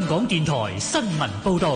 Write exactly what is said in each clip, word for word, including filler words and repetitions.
港電台新聞報道。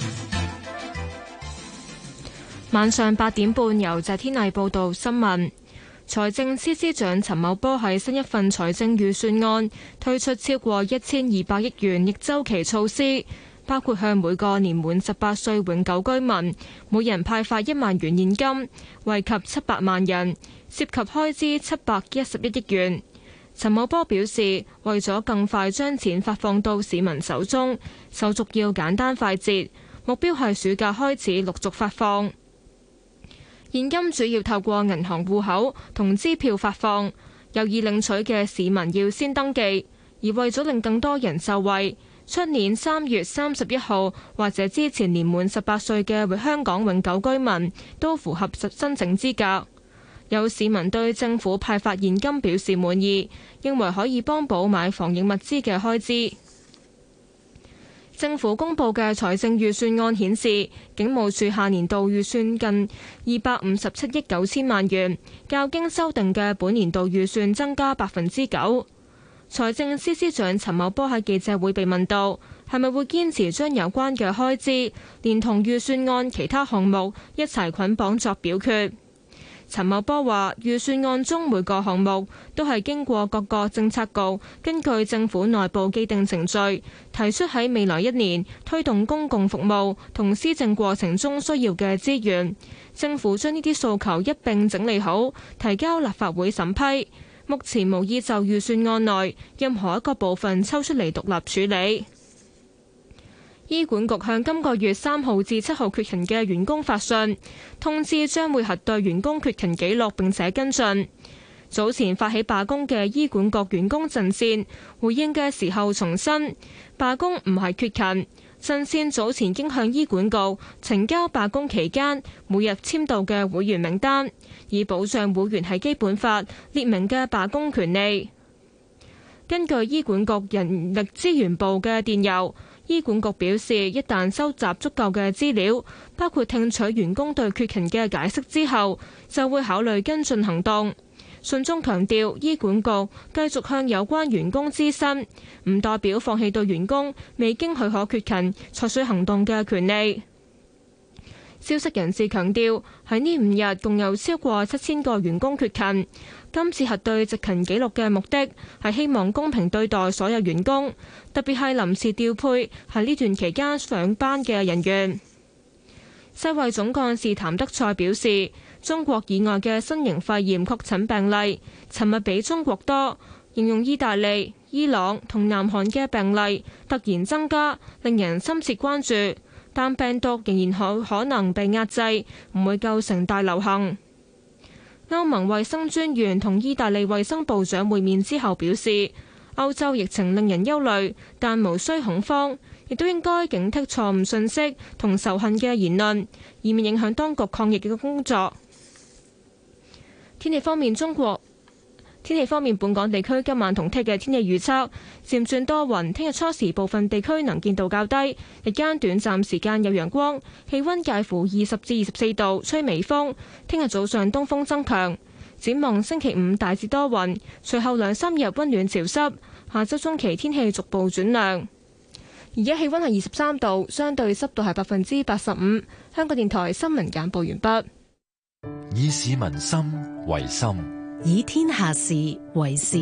晚上八點半，由謝天麗報道新聞。財政司司長陳茂波喺新一份財政預算案推出超過一千二百億元逆周期措施，包括向每個年滿十八歲永久居民每人派發一萬元現金，惠及七百萬人，涉及開支七百一十一億元。陳茂波表示，為咗更快將錢發放到市民手中，手續要簡單快捷，目標係暑假開始陸續發放。現金主要透過銀行戶口同支票發放，有意領取嘅市民要先登記。而為咗令更多人受惠，出年三月三十一號或者之前年滿十八歲嘅香港永久居民都符合申請資格。有市民對政府派發現金表示滿意，認為可以幫補買防疫物資嘅開支。政府公布嘅財政預算案顯示，警務處下年度預算近二百五十七億九千萬元，較經修訂嘅本年度預算增加百分之九。財政司司長陳茂波喺記者會被問到，係咪會堅持將有關嘅開支連同預算案其他項目一齊捆綁作表決？陳茂波話：預算案中每個項目都係經過各個政策局根據政府內部既定程序，提出喺未來一年推動公共服務同施政過程中需要嘅資源。政府將呢啲訴求一併整理好，提交立法會審批。目前無意就預算案內任何一個部分抽出嚟獨立處理。醫管局向今個月三號至七號缺勤嘅員工發信，通知將會核對員工缺勤記錄並且跟進。早前發起罷工嘅醫管局員工陣線回應嘅時候重申，罷工唔係缺勤。陣線早前經向醫管局呈交罷工期間每日簽到嘅會員名單，以保障會員喺基本法列明嘅罷工權利。根據醫管局人力資源部嘅電郵，醫管局表示，一旦收集足夠嘅資料，包括聽取員工對缺勤嘅解釋之後，就會考慮跟進行動。信中強調，醫管局繼續向有關員工諮詢，唔代表放棄對員工未經許可缺勤採取行動嘅權利。消息人士強調，喺呢五日共有超過七千個員工缺勤。今次核對值勤記錄嘅目的係希望公平對待所有員工，特別係臨時調配喺呢段期間上班嘅人員。世衛總幹事譚德塞表示，中國以外嘅新型肺炎確診病例尋日比中國多，形容意大利、伊朗同南韓嘅病例突然增加，令人深切關注。但病毒仍然可可能被壓制，唔會構成大流行。歐盟衛生專員同意大利衛生部長會面之後表示，歐洲疫情令人憂慮，但無需恐慌，亦都應該警惕錯誤信息同仇恨嘅言論，以免影響當局抗疫嘅工作。天氣方面，中國天氣方面，本港地區今晚同聽日嘅天氣預測漸轉多雲，聽日初時部分地區能見度較低，日間短暫時間有陽光，氣溫介乎二十至二十四度，吹微風。聽日早上東風增強。展望星期五大致多雲，隨後兩三日溫暖潮濕，下周中期天氣逐步轉涼。而家氣溫係二十三度，相對濕度係百分之八十五。香港電台新聞簡報完畢。 以市民心為心， 以天下事為事。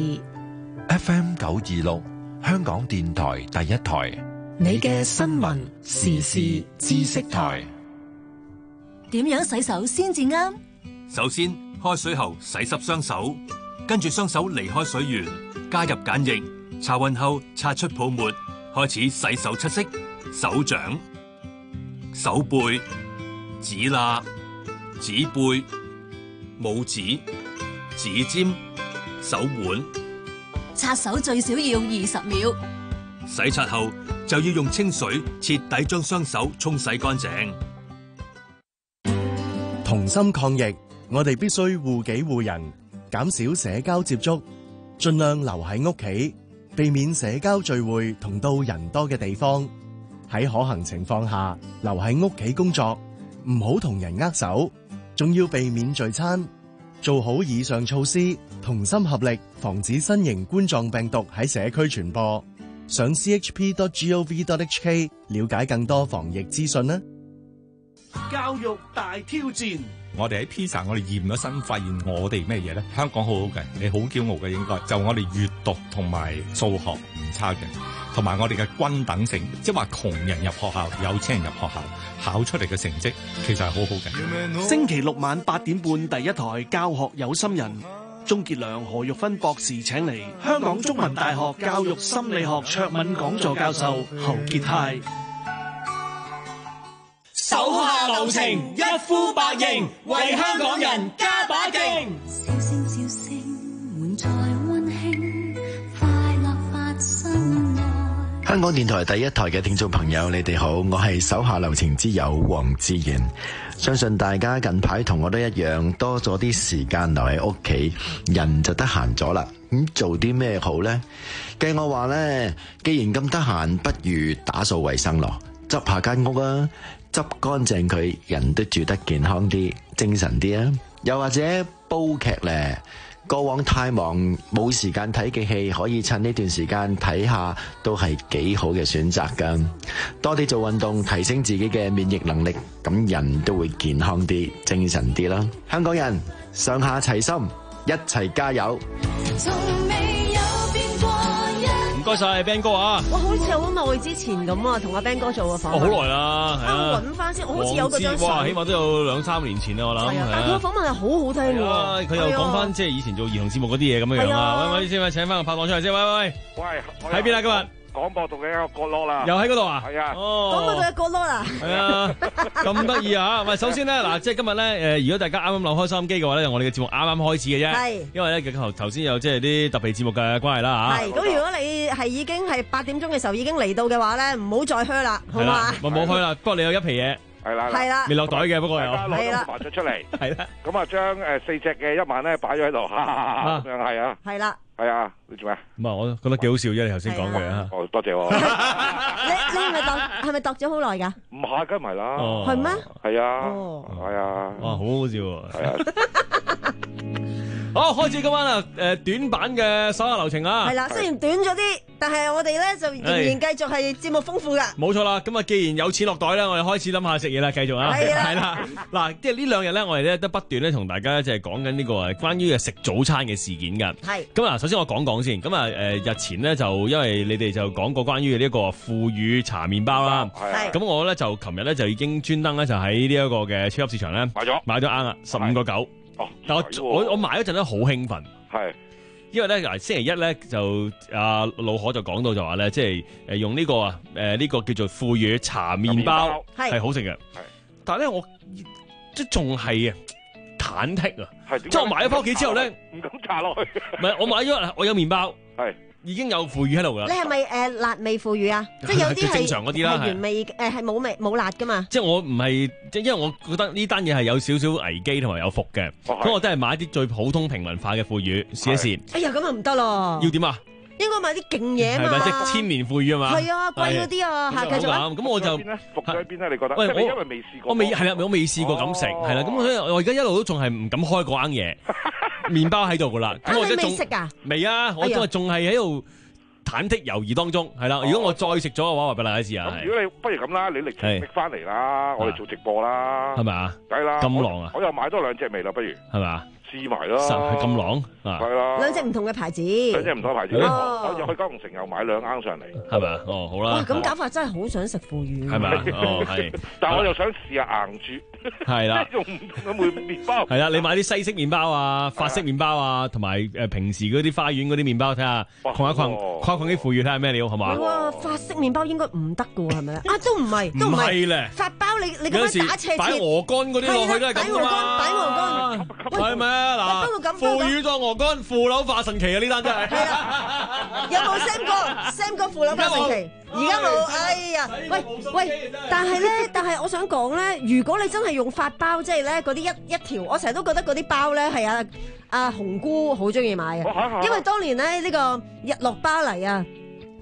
F M 九二六，香港電台第一台， 你嘅新聞時事知識台。 點樣洗手先至啱？ 首先，開水後洗濕雙手，跟住雙手離開水源，加入鹼液，擦勻後擦出泡沫，開始洗手七式：手掌、手背、指罅、指背、拇指、指尖、手腕。 擦手最少要二十秒。 洗刷後就要用清水徹底將雙手沖洗乾淨。 同心抗疫，我哋必須護己護人，減少社交接觸，盡量留喺屋企，避免社交聚會同到人多嘅地方。喺可行情況下，留喺屋企工作，唔好同人握手，仲要避免聚餐。做好以上措施，同心合力，防止新型冠狀病毒喺社區傳播。 上 c h p dot gov dot h k 了解更多防疫資訊啦。 教育大挑戰， 我哋喺 PISA 我哋驗咗身，發現我哋咩嘢咧？香港好好嘅，你好驕傲嘅應該就我哋閱讀同埋數學唔差嘅，同埋我哋嘅均等性，即係話窮人入學校，有錢人入學校，考出嚟嘅成績其實係好好嘅。 星期六晚八點半，第一台教學有心人，鍾傑良、何玉芬博士請嚟香港中文大學教育心理學卓敏講座教授侯傑泰。 手下留情，一呼百應，為香港人加把勁。 笑聲笑聲，滿載溫馨，快樂發生愛。 香港電台第一台嘅聽眾朋友，你哋好，我係手下留情之友黃志源。相信大家近排同我都一樣，多咗啲時間留喺屋企，人就得閒咗啦。咁做啲咩好呢？計我話呢，既然咁得閒，不如打掃衛生咯，執下間屋啊，執乾淨佢，人都住得健康啲、精神啲啊！又或者煲劇咧，過往太忙冇時間睇嘅戲，可以趁呢段時間睇下，都係幾好嘅選擇噶。多啲做運動，提升自己嘅免疫能力，咁人都會健康啲、精神啲啦。香港人上下齊心，一齊加油！ 唔該晒 Ben 哥啊！ 哇，好似好耐之前咁啊，同阿 Ben 哥做個訪問。 哦，好耐啦，係啊。 揾翻先，我好似有嗰張相。 哇，起碼都有兩三年前啦，我諗。係啊， 但係佢個訪問係好好聽喎。 佢又講翻即係以前做兒童節目嗰啲嘢咁樣樣啊。喂喂，先喂，請翻個拍檔出嚟先。喂喂喂。 喂。 喺邊啊？今日。 廣播道嘅一個角落啦， 又喺嗰度啊？ 係啊， 哦， 廣播道嘅角落啦， 係啊，咁得意啊！喂，首先咧，嗱，即係今日咧，誒，如果大家啱啱扭開收音機嘅話咧，我哋嘅節目啱啱開始嘅啫，係，因為咧頭頭先有即係啲特別節目嘅關係啦嚇。係， 咁如果你係已經係八點鐘嘅時候已經嚟到嘅話咧，唔好再噓啦，好嘛？ 唔好噓啦，不過你有一皮嘢。 係啦， 係啦， 未落袋嘅，不過有， 係啦，攞咗出嚟， 係啦， 咁啊將誒四隻嘅一萬咧擺咗喺度，咁樣係啊， 係啦， 係啊，你做咩？ 唔係，我覺得幾好笑啫，你頭先講嘅啊， 哦，多謝喎， 你你係咪度係咪度咗好耐噶？ 唔係，梗唔係啦， 係咩？ 係啊，係啊， 哇，好好笑喎， 係啊。 好，開始今晚啊！誒，短版嘅手下留情啊， 係啦，雖然短咗啲，但係我哋咧就仍然繼續係節目豐富噶。 冇錯啦，咁啊，既然有錢落袋咧，我哋開始諗下食嘢啦，繼續啊，係啦，嗱，即係呢兩日咧，我哋咧都不斷咧同大家即係講緊呢個誒關於嘅食早餐嘅事件噶。係。咁啊，首先我講講先，咁啊，誒，日前咧就因為你哋就講過關於呢一個腐乳茶麵包啦，係。咁我咧就琴日咧就已經專登咧就喺呢一個嘅超級市場咧買咗買咗啱啦，十五個九。哦，但我我我買嗰陣咧好興奮，係，因為咧嗱星期一咧就阿老可就講到就話咧，即係誒用呢個啊誒呢個叫做腐乳茶麵包係好食嘅，係，但係咧我即係仲係啊忐忑啊，即係我買咗翻屋企之後咧唔敢搽落去， 唔係我買咗我有麵包係。已經有腐乳喺度噶。 你係咪誒辣味腐乳啊？即係有啲係正常嗰啲啦， 係原味誒係冇味冇辣噶嘛？ 即係我唔係，即係因為我覺得呢單嘢係有少少危機同埋有伏嘅，咁我真係買啲最普通平民化嘅腐乳試一試。 哎呀，咁啊唔得咯！ 要點啊？ 應該買啲勁嘢啊嘛， 係咪即係千年腐乳啊嘛？ 係啊，貴嗰啲啊，嚇繼續啊！ 咁我就伏咗喺邊咧？你覺得？ 喂，我因為未試過， 我未係啦，我未試過咁食，係啦，咁所以我而家一路都仲係唔敢開嗰罌嘢，麵包喺度噶啦。咁我而家仲未食啊？未啊！我都係仲係喺度。忐忑猶豫當中，係啦。如果我再食咗嘅話，話俾大家知啊。 如果你不如咁啦，你嚟拎翻嚟啦，我哋做直播啦， 係咪啊？ 梗係啦。 咁狼啊！ 我又買多兩隻味啦，不如係咪？試埋咯， 係咁狼啊！ 係啦， 兩隻唔同嘅牌子， 兩隻唔同嘅牌子。我又去九龍城又買兩罌上嚟，係咪啊？哦，好啦。 哇，咁搞法真係好想食腐乳， 係咪啊？哦，係。 但係我又想試下硬住， 係啦， 用唔同嘅麵包。 係啦，你買啲西式麵包啊、法式麵包啊，同埋誒平時嗰啲花園嗰啲麵包，睇下困一困，困一困啲腐乳睇下咩料，係嘛？ 哇，法式麵包應該唔得㗎喎，係咪啊？都唔係，都唔係咧。法包你你咁樣打斜切， 擺鵝肝嗰啲落去都係咁㗎嘛。 擺鵝肝，擺鵝肝， 係咪啊？嗱。腐乳當鵝肝，腐柳化神奇啊！呢單真係。係啊，有冇 Sam 哥 ？Sam 哥腐柳化神奇，而家冇。哎呀，喂喂，但係咧，但係我想講咧，如果你真係用法包，即係咧嗰啲一一條，我成日都覺得嗰啲包咧係啊阿紅姑好中意買嘅，因為當年咧呢個日落巴黎啊。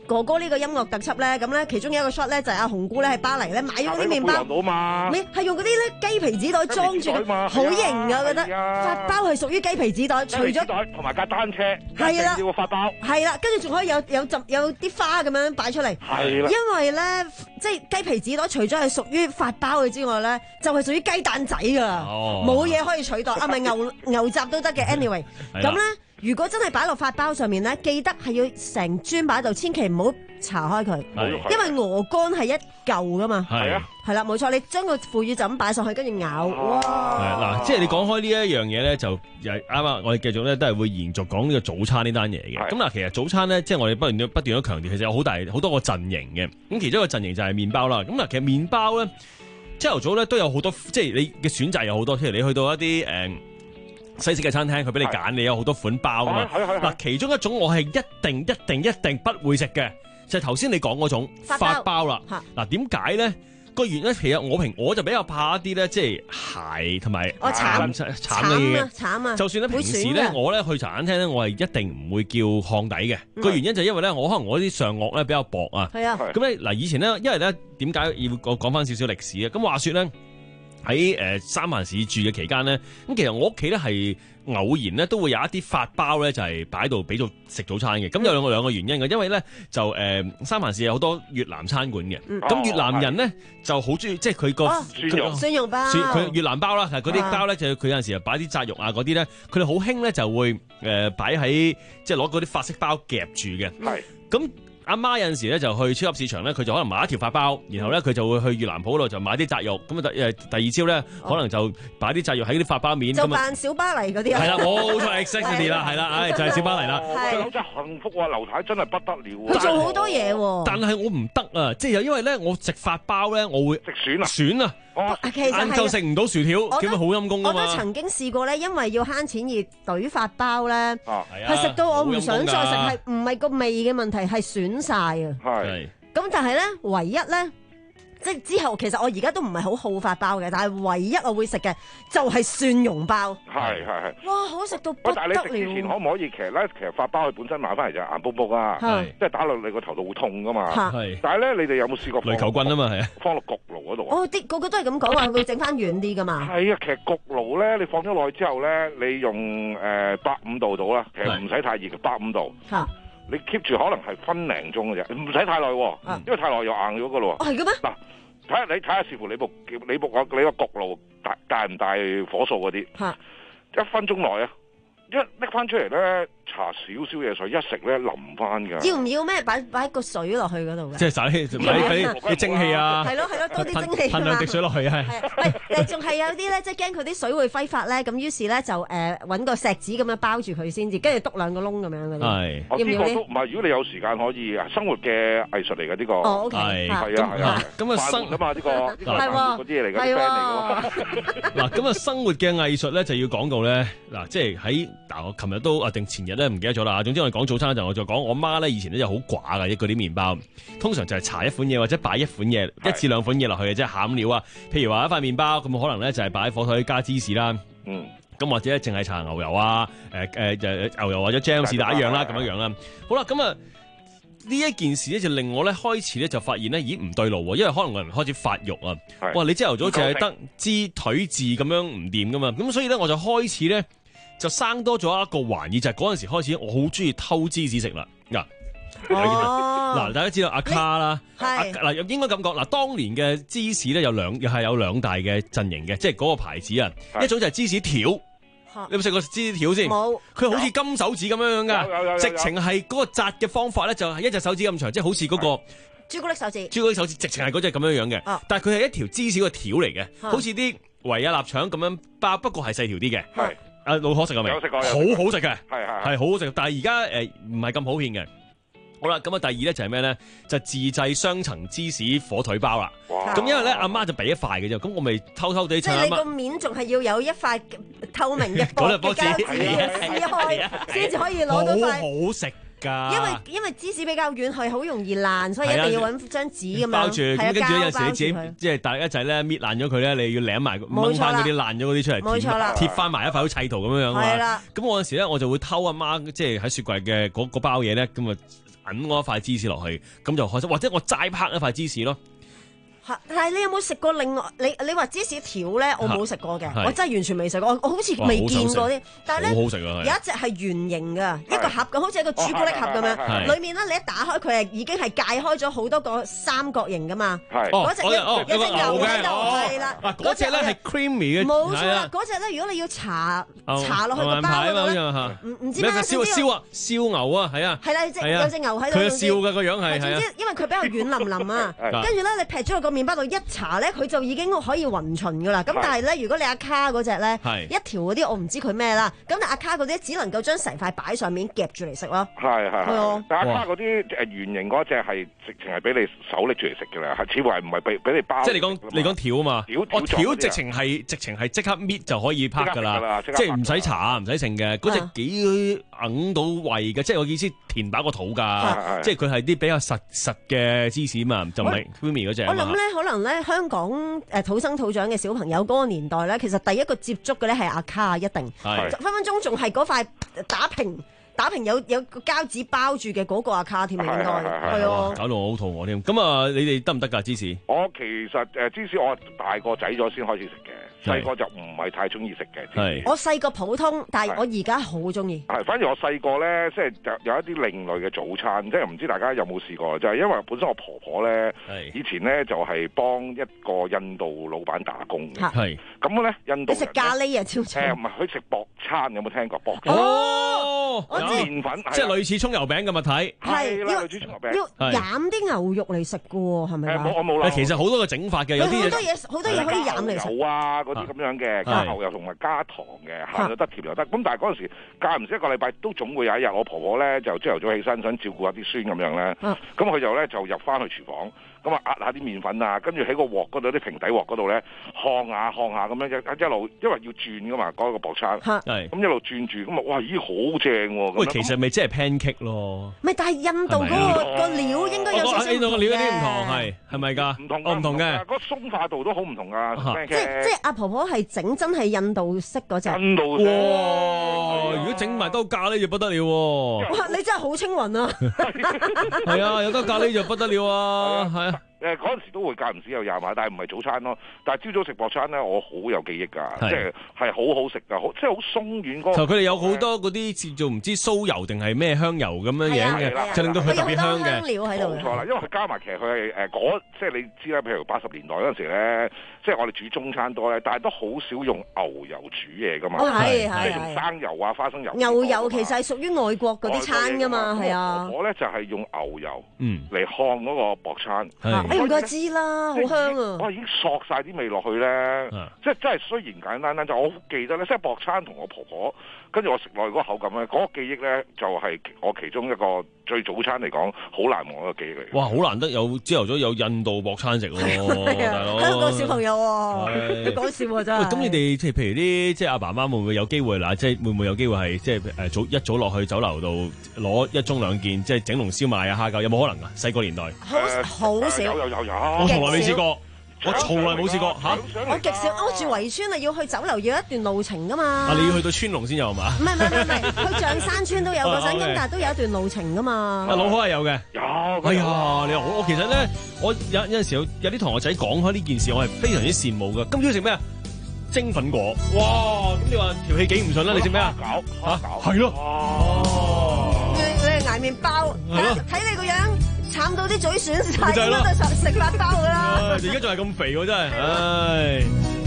哥哥呢個音樂特輯咧，咁咧其中有一個 shot 咧就係阿紅姑咧喺巴黎咧買咗啲麵包， 嘛， 係用嗰啲咧雞皮紙袋裝住嘅，好型啊！我覺得法包係屬於雞皮紙袋，除咗同埋架單車， 係啦， 要個法包， 係啦，跟住仲可以有有浸有啲花咁樣擺出嚟， 係啦， 因為咧即係雞皮紙袋除咗係屬於法包嘅之外咧，就係屬於雞蛋仔㗎，冇嘢可以取代啊！咪牛牛雜都得嘅 ，anyway， 咁咧。如果真係擺落法包上面咧，記得係要成磚擺喺度，千祈唔好查開佢，因為鵝肝係一嚿噶嘛。 係啊， 係啦，冇錯，你將個腐乳就咁擺上去，跟住咬。哇！ 嗱，即係你講開呢一樣嘢咧，就又啱啱我哋繼續咧都係會延續講呢個早餐呢單嘢嘅。咁嗱，其實早餐咧，即係我哋不斷不斷都強調，其實有好大好多個陣營嘅。咁其中一個陣營就係麵包啦。咁嗱，其實麵包咧，朝頭早咧都有好多，即係你嘅選擇有好多。譬如你去到一啲誒。嗯西式嘅餐廳，佢俾你揀，你有好多款包噶嘛。嗱，其中一種我係一定一定一定不會食嘅，就係頭先你講嗰種法包啦。嗱，點解咧？個原因其實我平我就比較怕一啲咧，即係鞋同埋慘慘嘅嘢。慘啊！就算咧平時咧，我咧去茶餐廳咧，我係一定唔會叫烘底嘅。個原因就係因為咧，我可能我啲上顎咧比較薄啊。係啊。咁咧嗱，以前咧，因為咧點解要我講翻少少歷史啊？咁話說咧。喺誒三藩市住嘅期間咧，咁其實我屋企咧係偶然咧都會有一啲法包咧，就係擺喺度俾做食早餐嘅。咁有兩個兩個原因嘅，因為咧就誒、呃、三藩市有好多越南餐館嘅，咁、嗯、越南人咧、哦、就好中意，即係佢個蒜蓉蒜蓉包， 佢越南包啦，係嗰啲包咧就佢有陣時又擺啲炸肉啊嗰啲咧，佢哋好興咧就會誒擺喺即係攞嗰啲法式包夾住嘅，係咁。阿媽有陣時咧就去超級市場咧，佢就可能買一條法包，然後咧佢就會去越南鋪度就買啲炸肉，咁啊誒第二朝咧可能就擺啲炸肉喺啲法包面， 就扮小巴黎嗰啲啊。係啦，冇錯 exactly 啦，係啦，唉就係小巴黎啦。 係真係幸福啊！劉太真係不得了。 佢做好多嘢喎。 但係我唔得啊，即係因為咧我食法包咧，我會食選啊選啊。 其實晏晝食唔到薯條，點解好陰功㗎嘛？ 我都曾經試過咧，因為要慳錢而懟法包咧，係食到我唔想再食，係唔係個味嘅問題，係損晒啊！係咁，但係咧，唯一咧。即係之後，其實我而家都唔係好好法包嘅，但係唯一我會食嘅就係蒜蓉包。係係係。哇，好食到不得了！ 但係你食之前可唔可以？其實咧，其實法包佢本身買翻嚟就硬卜卜啊，即係打落你個頭度會痛噶嘛。係。但係咧，你哋有冇試過？雷球棍啊嘛，係啊。放落焗爐嗰度。哦，啲個個都係咁講話，會整翻軟啲噶嘛。係啊，其實焗爐咧，你放咗落去之後咧，你用誒百五度到啦，其實唔使太熱嘅，百五度。嚇。你 keep 住可能係分零鐘嘅啫，唔使太耐，因為太耐又硬咗噶咯。係嘅咩？嗱。睇下你睇下視乎你部你部個你個焗爐大大唔大火數嗰啲，一分鐘內啊，一拎翻出嚟咧，搽少少嘢水，一食咧淋翻㗎。要唔要咩？擺擺個水落去嗰度嘅？即係灑啲啲啲蒸氣啊！係咯係咯，多啲蒸氣。噴兩滴水落去啊！係。喂，仲係有啲咧，即係驚佢啲水會揮發咧，咁於是咧就誒揾個錫紙咁樣包住佢先至，跟住篤兩個窿咁樣嗰啲。係。要唔要呢？唔係，如果你有時間可以啊，生活嘅藝術嚟嘅呢個。哦，OK。係係啊係啊。咁啊生啊嘛呢個呢個係嗰啲嘢嚟嘅 friend 嚟㗎。嗱咁啊生活嘅藝術咧就要講到咧嗱，即係喺嗱我琴日都啊定前日咧唔記得咗啦。總之我哋講早餐嗰陣，我就講我媽咧以前咧就好寡嘅，嗰啲麵包通常就係搽一款嘢或者擺一款嘢一至兩款嘢落去嘅，即係餡料啊。譬如話一塊麵包咁，可能咧就係擺喺火腿加芝士啦。嗯，咁或者淨係搽牛油啊，誒誒誒牛油或者 jam 是但一樣啦，咁樣樣啦。好啦，咁啊呢一件事咧就令我咧開始咧就發現咧，咦唔對路喎，因為可能個人開始發育啊。哇，你朝頭早淨係得肢腿字咁樣唔掂噶嘛，咁所以咧我就開始咧。就生多咗一個玩意，就係嗰陣時開始，我好中意偷芝士食啦。嗱，嗱，大家知道阿卡啦，嗱應該咁講，嗱當年嘅芝士咧有兩，又係有兩大嘅陣營嘅，即係嗰個牌子啊，一種就係芝士條，你有冇食過芝士條先？冇，佢好似金手指咁樣樣噶，直情係嗰個紮嘅方法咧，就係一隻手指咁長，即係好似嗰個朱古力手指，朱古力手指直情係嗰隻咁樣樣嘅，但係佢係一條芝士個條嚟嘅，好似啲維亞臘腸咁樣包，不過係細條啲嘅。啊，老可食過未？有食過，好好食嘅，係係係好好食。但係而家誒唔係咁普遍嘅。好啦，咁啊第二咧就係咩咧？就自製雙層芝士火腿包啦。咁因為咧阿媽就俾一塊嘅啫，咁我咪偷偷地。即係你個面仲係要有一塊透明嘅薄嘅膠紙撕開，先至可以攞到塊。好好食。因為因為芝士比較軟，係好容易爛，所以一定要揾張紙咁樣包住。咁跟住有陣時你自己即係大家一齊咧搣爛咗佢咧，你要舐埋掹翻嗰啲爛咗嗰啲出嚟，冇錯啦，貼翻埋一塊好砌圖咁樣樣。係啦。咁我有陣時咧，我就會偷阿媽即係喺雪櫃嘅嗰嗰包嘢咧，咁啊揞我一塊芝士落去，咁就開心。或者我齋拍一塊芝士咯。 但係你有冇食過另外？你你話芝士條咧，我冇食過嘅，我真係完全未食過，我好似未見過啲。但係咧， 好好食啊！ 有一隻係圓形嘅，一個盒咁，好似一個朱古力盒咁樣。裏面咧，你一打開佢係已經係界開咗好多個三角形噶嘛。嗰隻一隻牛喺度，係啦。 嗰隻咧係 creamy 嘅。 冇錯啦，嗰隻咧，如果你要搽搽落去個包嗰度咧，唔唔知咩燒燒啊，燒牛啊，係啊。 係啦，隻有隻牛喺度。 佢笑嘅個樣係。 總之，因為佢比較軟腍腍啊，跟住咧你劈咗個麵包度一搽咧，佢就已經可以勻循噶啦。咁但係咧，如果你阿卡嗰隻咧，一條嗰啲我唔知佢咩啦。咁但阿卡嗰啲只能夠將成塊擺上面夾住嚟食咯。係係係。但阿卡嗰啲誒圓形嗰隻係直情係俾你手拎住嚟食嘅啦，係似乎係唔係俾俾你包。即係你講你講條啊嘛？條條直情係直情係即刻搣就可以拍噶啦，即係唔使搽唔使剩嘅。嗰隻幾揞到胃嘅，即係我意思填飽個肚㗎。即係佢係啲比較實實嘅芝士嘛，就唔係 creamy 嗰隻。我諗咧，可能咧香港誒土生土長嘅小朋友嗰個年代咧，其實第一個接觸嘅咧係阿卡，一定分分鐘仲係嗰塊打平打平有有個膠紙包住嘅嗰個阿卡添啊，應該係啊，搞到我好肚餓添。咁啊，你哋得唔得㗎芝士？我其實誒芝士我大個仔咗先開始食嘅。細個就唔係太中意食嘅，我細個普通，但係我而家好中意。係，反而我細個咧，即係有有一啲另類嘅早餐，即係唔知大家有冇試過？就係因為本身我婆婆咧，以前咧就係幫一個印度老闆打工嘅，係咁咧印度。你食咖喱啊？超正！誒唔係，佢食薄餐，有冇聽過薄餐？哦，我知麵粉，即係類似葱油餅嘅物體。係啦，類似葱油餅。要飲啲牛肉嚟食嘅喎，係咪啊？我冇啦。其實好多嘅整法嘅，有啲好多嘢，好多嘢可以飲嚟食。有啊，嗰啲咁樣嘅，加牛油同埋加糖嘅，鹹又得，甜又得。咁但係嗰陣時間唔時一個禮拜都總會有一日，我婆婆咧就朝頭早起身想照顧下啲孫咁樣咧，咁佢就咧就入翻去廚房，咁啊壓下啲麵粉啊，跟住喺個鑊嗰度啲平底鑊嗰度咧烘下烘下咁樣一一路，因為要轉噶嘛嗰個薄餐，咁一路轉住，咁啊哇咦好正喎！喂，其實咪即係 pancake 咯？唔係，但係印度嗰個個料應該有少少唔同嘅。印度個料有啲唔同，係係咪㗎？唔同，哦唔同嘅，嗰鬆化度都好唔同啊！即即係阿婆婆係整真係印度式嗰隻。印度式哇！如果整埋兜咖喱就不得了喎！哇！你真係好青雲啊！係啊，有兜咖喱就不得了啊！係啊。誒嗰陣時都會間唔時有廿碼，但係唔係早餐咯。但係朝早食薄餐咧，我好有記憶㗎，即係係好好食㗎，好即係好鬆軟嗰個。就佢哋有好多嗰啲叫做唔知酥油定係咩香油咁樣樣嘅，就令到佢特別香嘅。香料喺度。冇錯啦，因為佢加埋其實佢係誒嗰即係你知啦，譬如八十年代嗰陣時咧，即係我哋煮中餐多咧，但係都好少用牛油煮嘢㗎嘛。係係係。用生油啊、花生油。牛油其實係屬於外國嗰啲餐㗎嘛，係啊。我咧就係用牛油嗯嚟烘嗰個薄餐。誒唔該知啦，好香啊！我已經索晒啲味落去咧，即係真係雖然簡單單，就我好記得咧，即係薄餐同我婆婆，跟住我食落去嗰個口感咧，嗰、嗰個記憶咧就係我其中一個最早餐嚟講好難忘嘅記憶嚟。哇！好難得有朝頭早有印度薄餐食喎，大佬香港小朋友喎，講笑喎真係。咁你哋即係譬如啲即係阿爸媽會唔會有機會嗱？即係會唔會有機會係即係誒早一早落去酒樓度攞一盅兩件，即係整籠燒賣啊、蝦餃，有冇可能啊？細個年代好好少，有有有有。我從來未試過，我從來冇試過嚇。我極少，我住圍村啊，要去酒樓要一段路程噶嘛。啊，你要去到川龍先有係嘛？唔係唔係唔係，去象山村都有個陣，咁但係都有一段路程噶嘛。啊，老開係有嘅。有。哎呀，你我我其實咧，我有有陣時有有啲同學仔講開呢件事，我係非常之羨慕嘅。今朝食咩啊？蒸粉果。哇！咁你話條氣幾唔順啦？你食咩啊？搞嚇係咯。哦。你你捱麵包，睇你個樣。慘到啲嘴損晒，應該都食食法包噶啦。而家仲係咁肥喎，真係，唉！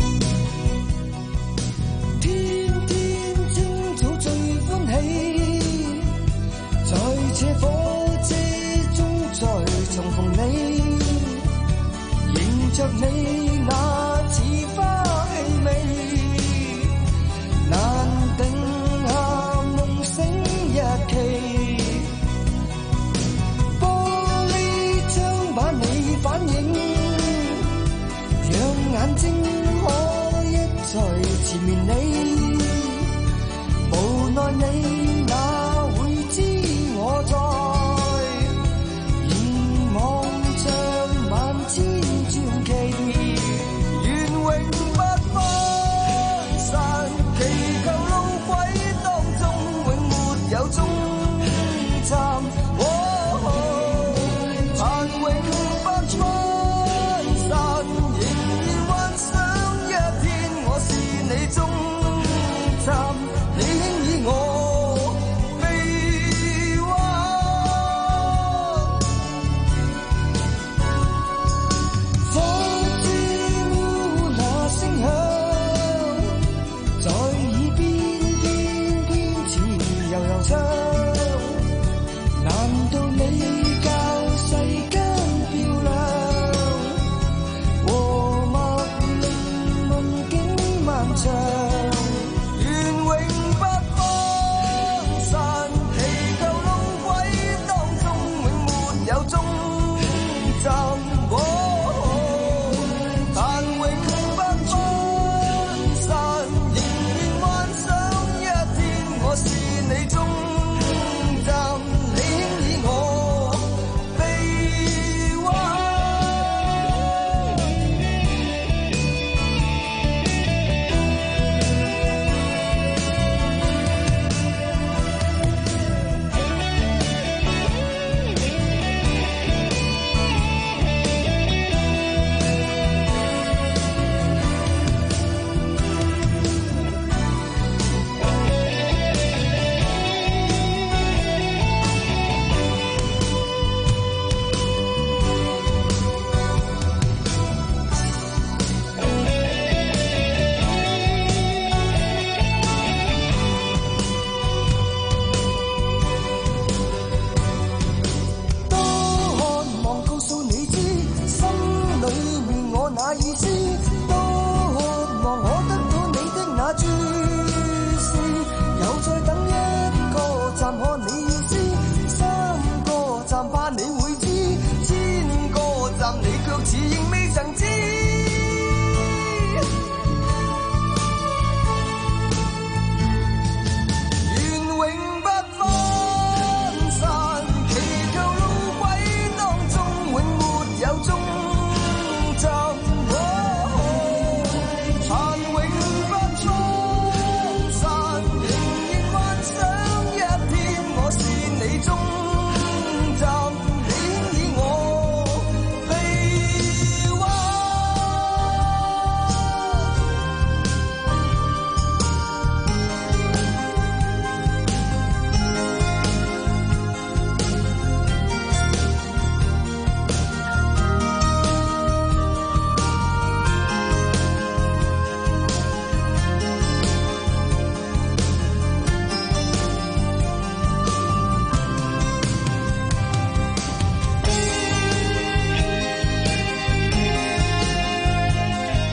天天清早最歡喜，在這火車中再重逢你，迎着你那似花氣味，難定下夢醒日期。把你反映，讓眼睛可一再纏綿你，無奈你哪會知我在凝望着萬千傳奇，願永不分散，祈求路軌當中永沒有終站。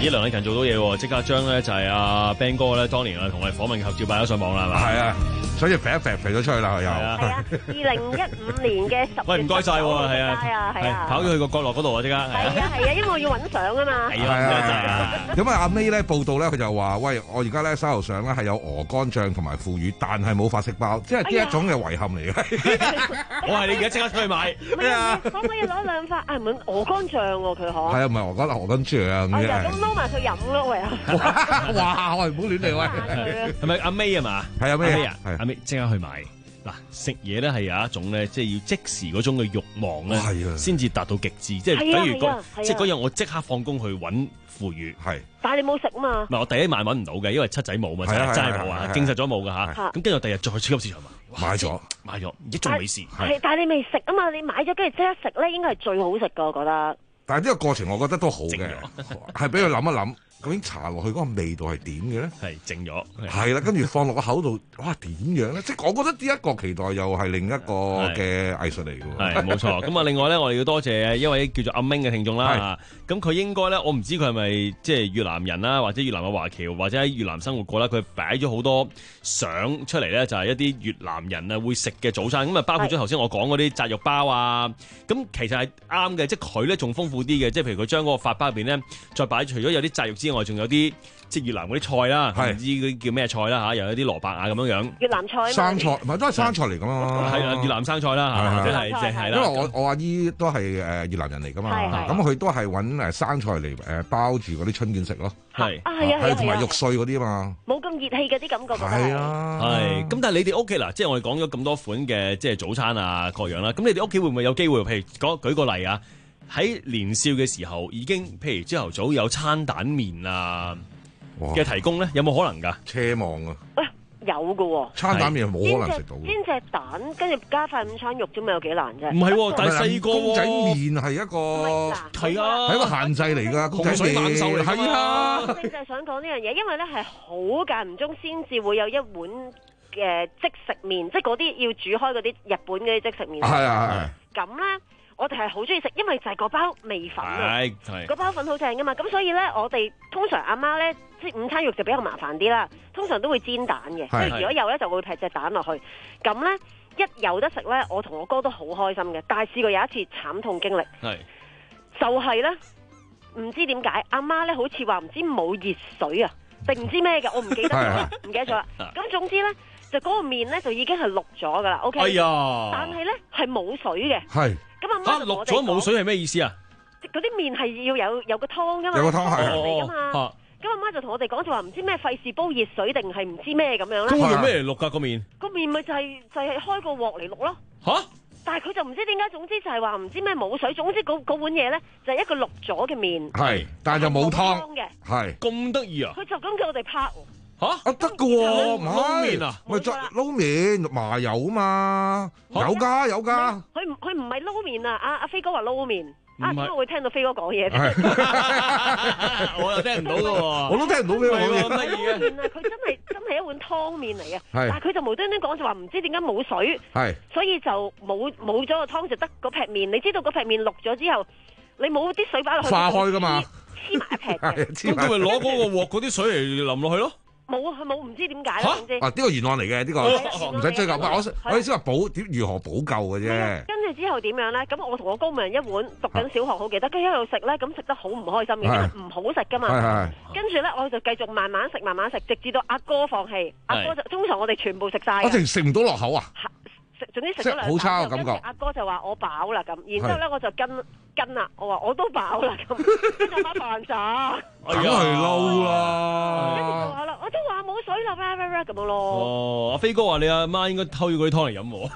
咦，梁禮勤做到嘢喎，即刻將咧就係阿 Ben 哥咧當年啊同我哋訪問嘅合照擺咗上網啦，係嘛？ 係啊，所以肥一肥肥咗出去啦，又係啊！二零一五年嘅十月喂，唔該曬喎，係啊， 係啊，係啊， 跑咗去個角落嗰度啊，即刻係啊，係啊，因為我要揾相啊嘛。 係啊， 咁啊阿 May 咧報道咧，佢就話：喂，我而家咧手頭上咧係有鵝肝醬同埋腐乳，但係冇法式包，即係呢一種嘅遺憾嚟嘅。 我係你而家即刻出去買。 係啊，可唔可以攞兩塊？啊，唔係鵝肝醬喎，佢可。係啊，唔係鵝肝，鵝肝醬啊咁嘅。 咁撈埋佢飲咯，喂啊！ 哇！喂，唔好亂嚟喂。 係咪阿 May 啊嘛？ 係阿 May 啊，阿 May 即刻去買。嗱，食嘢咧係有一種咧，即係要即時嗰種嘅慾望咧，先至達到極致。即係比如嗰即係嗰日我即刻放工去揾腐乳，係。 但係你冇食啊嘛？ 唔係我第一晚揾唔到嘅，因為七仔冇嘛，真係冇啊，證實咗冇㗎嚇。咁跟住第日再去超級市場買，買咗買咗，一種美事。 係，但係你未食啊嘛？你買咗跟住即刻食咧，應該係最好食㗎，我覺得。 但係呢個過程，我覺得都好嘅，係俾佢諗一諗。究竟搽落去嗰個味道係點嘅咧？ 係靜咗， 係啦，跟住放落個口度，哇點樣咧？即係我覺得呢一個期待又係另一個嘅藝術嚟嘅。 係冇錯。咁啊，另外咧，我哋要多謝一位叫做阿明嘅聽眾啦。咁佢應該咧，我唔知佢係咪即係越南人啦，或者越南嘅華僑，或者喺越南生活過啦。佢擺咗好多相出嚟咧，就係一啲越南人啊會食嘅早餐。咁啊，包括咗頭先我講嗰啲炸肉包啊。咁其實係啱嘅，即係佢咧仲豐富啲嘅。即係譬如佢將嗰個法包入邊咧，再擺除咗有啲炸肉之外，仲有啲即係越南嗰啲菜啦，唔知嗰啲叫咩菜啦嚇，又有啲蘿蔔啊咁樣樣。 越南菜。 生菜，唔係都係生菜嚟㗎嘛。 係啊，越南生菜啦嚇，即係即係啦。 因為我我阿姨都係誒越南人嚟㗎嘛，咁佢都係揾誒生菜嚟誒包住嗰啲春卷食咯。 係啊係啊係啊， 同埋肉碎嗰啲啊嘛。 冇咁熱氣嘅啲感覺㗎。 係啊， 係。咁但係你哋屋企嗱，即係我哋講咗咁多款嘅即係早餐啊各樣啦，咁你哋屋企會唔會有機會？譬如講舉個例啊。喺年少嘅時候已經，譬如朝頭早有餐蛋麵啊嘅提供咧，有冇可能㗎？ 奢望啊！ 喂，有㗎喎。 餐蛋麵係冇可能食到。 煎隻蛋，跟住加塊午餐肉啫嘛，有幾難啫？ 唔係喎，但係細個公仔麵係一個係啊， 係一個限制嚟㗎。公仔麵係啊。 我正正想講呢樣嘢，因為咧係好間唔中先至會有一碗嘅即食麵，即係嗰啲要煮開嗰啲日本嘅即食麵。 係啊係。咁咧。我哋係好中意食，因為就係嗰包味粉啊，嗰包粉好正噶嘛，咁所以咧，我哋通常阿媽咧，即係午餐肉就比較麻煩啲啦，通常都會煎蛋嘅，即係如果有咧就會劈隻蛋落去，咁咧一有得食咧，我同我哥都好開心嘅，但係試過有一次慘痛經歷，就係咧唔知點解阿媽咧好似話唔知冇熱水啊，定唔知咩嘅，我唔記得咗，唔記得咗啦，咁總之咧就嗰個麵咧就已經係淥咗噶啦 ，OK， 哎呀， 但係咧係冇水嘅， 係。 咁阿媽淥咗冇水係咩意思啊？ 嗰啲麵係要有有個湯噶嘛， 有個湯係嚟噶嘛。咁阿媽就同我哋講就話唔知咩費事煲熱水定係唔知咩咁樣啦。 咁用咩嚟淥噶個麵？ 個麵咪就係就係開個鑊嚟淥咯。 吓！ 但係佢就唔知點解，總之就係話唔知咩冇水，總之嗰嗰碗嘢咧就係一個淥咗嘅麵。 係，但係就冇湯嘅。 係咁得意啊！ 佢就咁叫我哋拍。 吓啊得噶喎，唔撈麵啊， 咪就撈麵麻油啊嘛，有噶有噶。 佢唔佢唔係撈麵啊，阿阿飛哥話撈麵，啊點解會聽到飛哥講嘢？ 我又聽唔到噶喎， 我都聽唔到飛哥講嘢。 乜嘢啊？佢真係真係一碗湯麵嚟嘅，但係佢就無端端講就話唔知點解冇水，所以就冇冇咗個湯，就得嗰劈麵。你知道嗰劈麵淥咗之後，你冇啲水擺落去化開噶嘛， 黐埋一劈嘅。 咁佢咪攞嗰個鑊嗰啲水嚟淋落去咯？ 冇啊，佢冇唔知點解啦，總之。 啊，呢個原案嚟嘅呢個，唔使追究。我我意思話補點如何補救嘅啫。 跟住之後點樣咧？咁我同我高妹人一碗，讀緊小學好記得，跟住一路食咧，咁食得好唔開心嘅，因為唔好食噶嘛。跟住咧，我就繼續慢慢食，慢慢食，直至到阿哥放棄。阿哥就通常我哋全部食晒。 我淨食唔到落口啊！ 食，總之食咗兩啖，好差嘅感覺。阿哥就話我飽啦咁，然之後咧我就跟跟啦，我話我都飽啦咁，跟住我媽飯渣， 梗係嬲啦。 跟住就話啦，我都話冇水啦，咁樣咯。 哦，阿飛哥話你阿媽應該偷咗嗰啲湯嚟飲喎。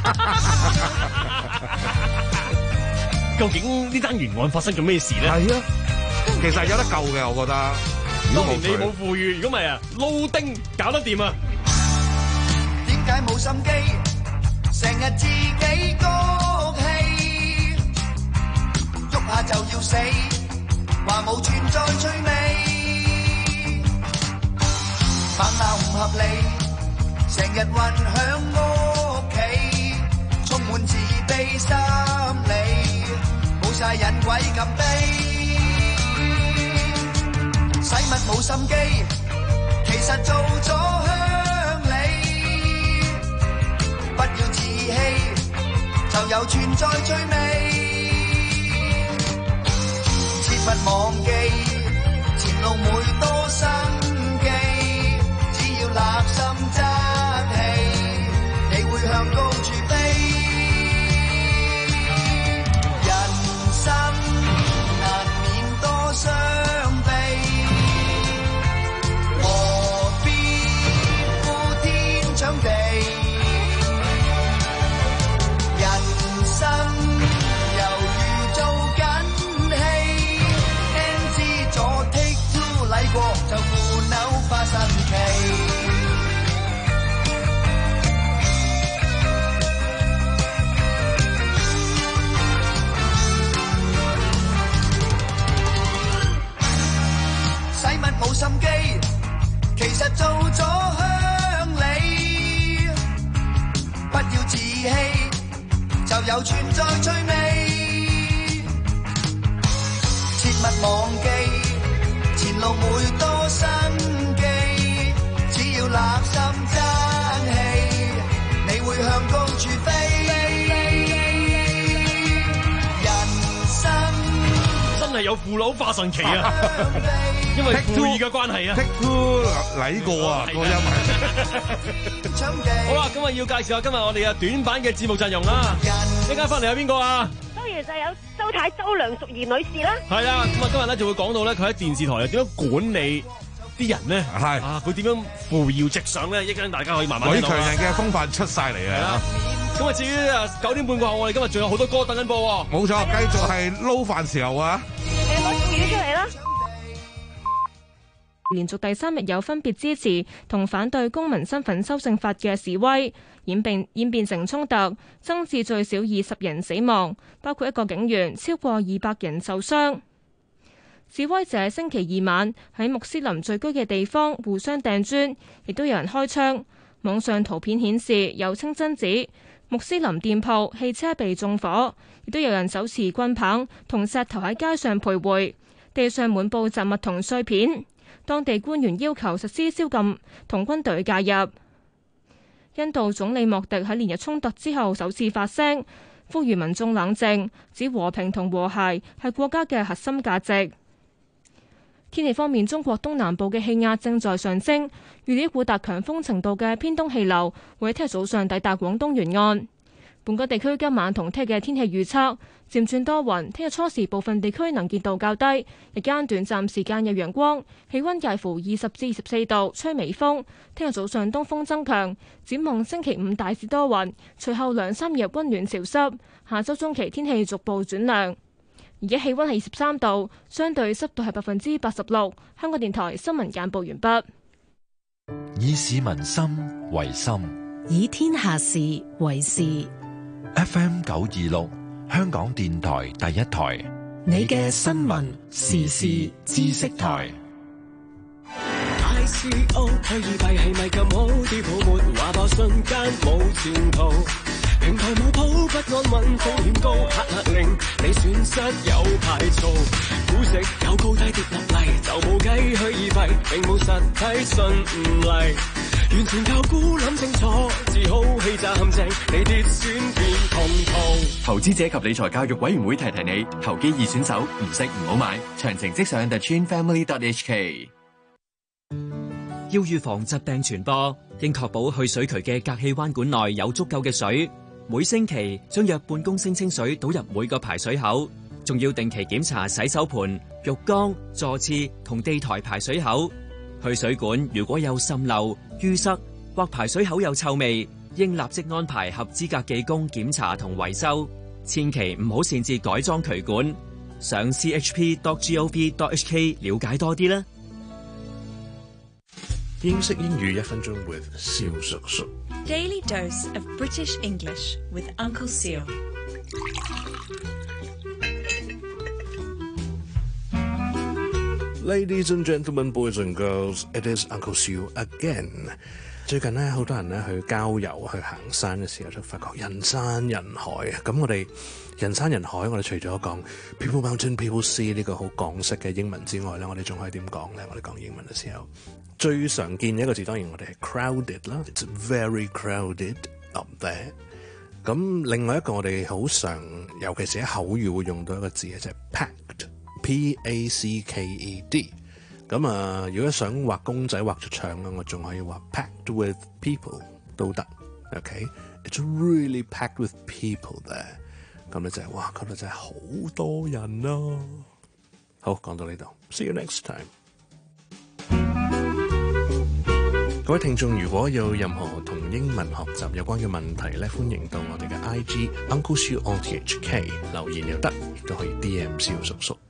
究竟呢單懸案發生咗咩事咧？ 係啊，其實有得救嘅，我覺得。 當年你冇富裕，如果唔係啊，撈丁搞得掂啊？ 點解冇心機？成日自己谷氣，喐下就要死，話冇存在趣味，煩惱唔合理，成日混響屋企，充滿自卑心理，冇晒人鬼咁悲， 使乜冇心機，其實做咗鄉里，不要自欺，就有存在趣味，切勿忘記前路每多生機，只要立心爭氣，你會向高處飛。人生難免多傷悲，何必呼天搶地？人生猶如做緊戲，聽知咗 take two 禮過就扶扭化神奇。使乜冇心機，其實做咗鄉里，不要自欺，就有存在趣味，切勿忘記前路每多生機，只要立心爭氣，你會向高處飛。 真係有父老化神奇啊！因為父義嘅關係啊 ，Take two 嚟過啊，個音好啦，今日要介紹下今日我哋嘅短版嘅節目陣容啦。一陣間翻嚟有邊個啊？ 當然就有周太周梁淑怡女士啦。 係啦，咁啊今日咧就會講到咧佢喺電視台又點樣管理啲人咧？係啊，佢點樣扶搖直上咧？一陣大家可以慢慢聽到。 女強人嘅風範出晒嚟啊！ 咁啊，至於啊九點半過後，我哋今日仲有好多歌等緊播。 冇錯，繼續係撈飯時候啊！ 誒，攞副語出嚟啦！ 連續第三日有分別支持同反對公民身份修正法嘅示威，演變演變成衝突，增至最少二十人死亡，包括一個警員，超過二百人受傷。示威者星期二晚喺穆斯林聚居嘅地方互相掟磚，亦都有人開槍。網上圖片顯示有清真寺、穆斯林店鋪、汽車被縱火，亦都有人手持棍棒同石頭喺街上徘徊，地上滿布雜物同碎片。當地官員要求實施宵禁同軍隊介入。印度總理莫迪喺連日衝突之後首次發聲，呼籲民眾冷靜，指和平同和諧係國家嘅核心價值。天氣方面，中國東南部嘅氣壓正在上升，預料股達強風程度嘅偏東氣流會喺聽日早上抵達廣東沿岸。本港地區今晚同聽日嘅天氣預測漸轉多雲，聽日初時部分地區能見度較低，日間短暫時間有陽光，氣溫介乎二十至二十四度，吹微風。聽日早上東風增強，展望星期五大致多雲，隨後兩三日溫暖潮濕，下周中期天氣逐步轉涼。而家氣溫係二十三度，相對濕度係百分之八十六。香港電台新聞簡報完畢。 以市民心為心， 以天下事為事。 F M 九二六，香港電台第一台， 你嘅新聞時事知識台。 I C O 虛擬幣係咪咁好？啲泡沫話爆瞬間冇前途，平台冇鋪不安穩風險高，黑客令你損失有排嘈，估值有高低跌落嚟就冇計，虛擬幣並冇實體信唔嚟，完全靠估諗清楚，只好欺詐陷阱，你跌損變痛途。 投資者及理財教育委員會提提你，投機易選手唔識唔好買，詳情即上 the chin family dot h k。 要預防疾病傳播，應確保去水渠嘅隔氣彎管內有足夠嘅水。每星期將約半公升清水倒入每個排水口，仲要定期檢查洗手盆、浴缸、座廁同地台排水口。去水管如果有滲漏、淤塞或排水口有臭味，應立即安排合資格技工檢查同維修。千祈唔好擅自改裝渠管。上 c h p dot gov dot h k 了解多啲啦。 英式英語一分鐘 with 蕭叔叔。 Daily dose of British English with Uncle Seal. Ladies and gentlemen, boys and girls, it is Uncle Seal again. 最近咧，好多人咧去郊遊、去行山嘅時候，就發覺人山人海啊！咁我哋人山人海，我哋除咗講 people mountain people sea 呢個好港式嘅英文之外咧，我哋仲可以點講咧？我哋講英文嘅時候，最常見嘅一個字當然我哋係 crowded 啦 ，it's very crowded up there。咁另外一個我哋好常，尤其是喺口語會用到一個字嘅就係 packed，P A C K E D。咁啊，如果想畫公仔畫出腸啊，我仲可以話 packed with people 都得 ，OK？It's really packed with people there。咁咧就係、是、哇，嗰度真係好多人咯、啊。好，講到呢度 ，See you next time。各位聽眾，如果有任何同英文學習有關嘅問題咧，歡迎到我哋嘅 I G Uncle Siu O T H K 留言又得，亦都可以 D M 蕭叔叔。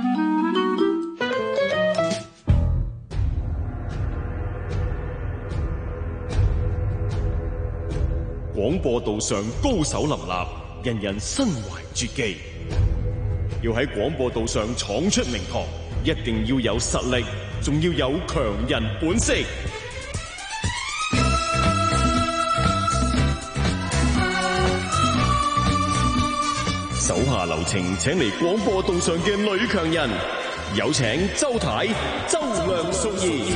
廣播道上高手林立，人人身懷絕技。要喺廣播道上闖出名堂，一定要有實力，仲要有強人本色。手下留情，請嚟廣播道上嘅女強人，有請周太、周梁淑怡。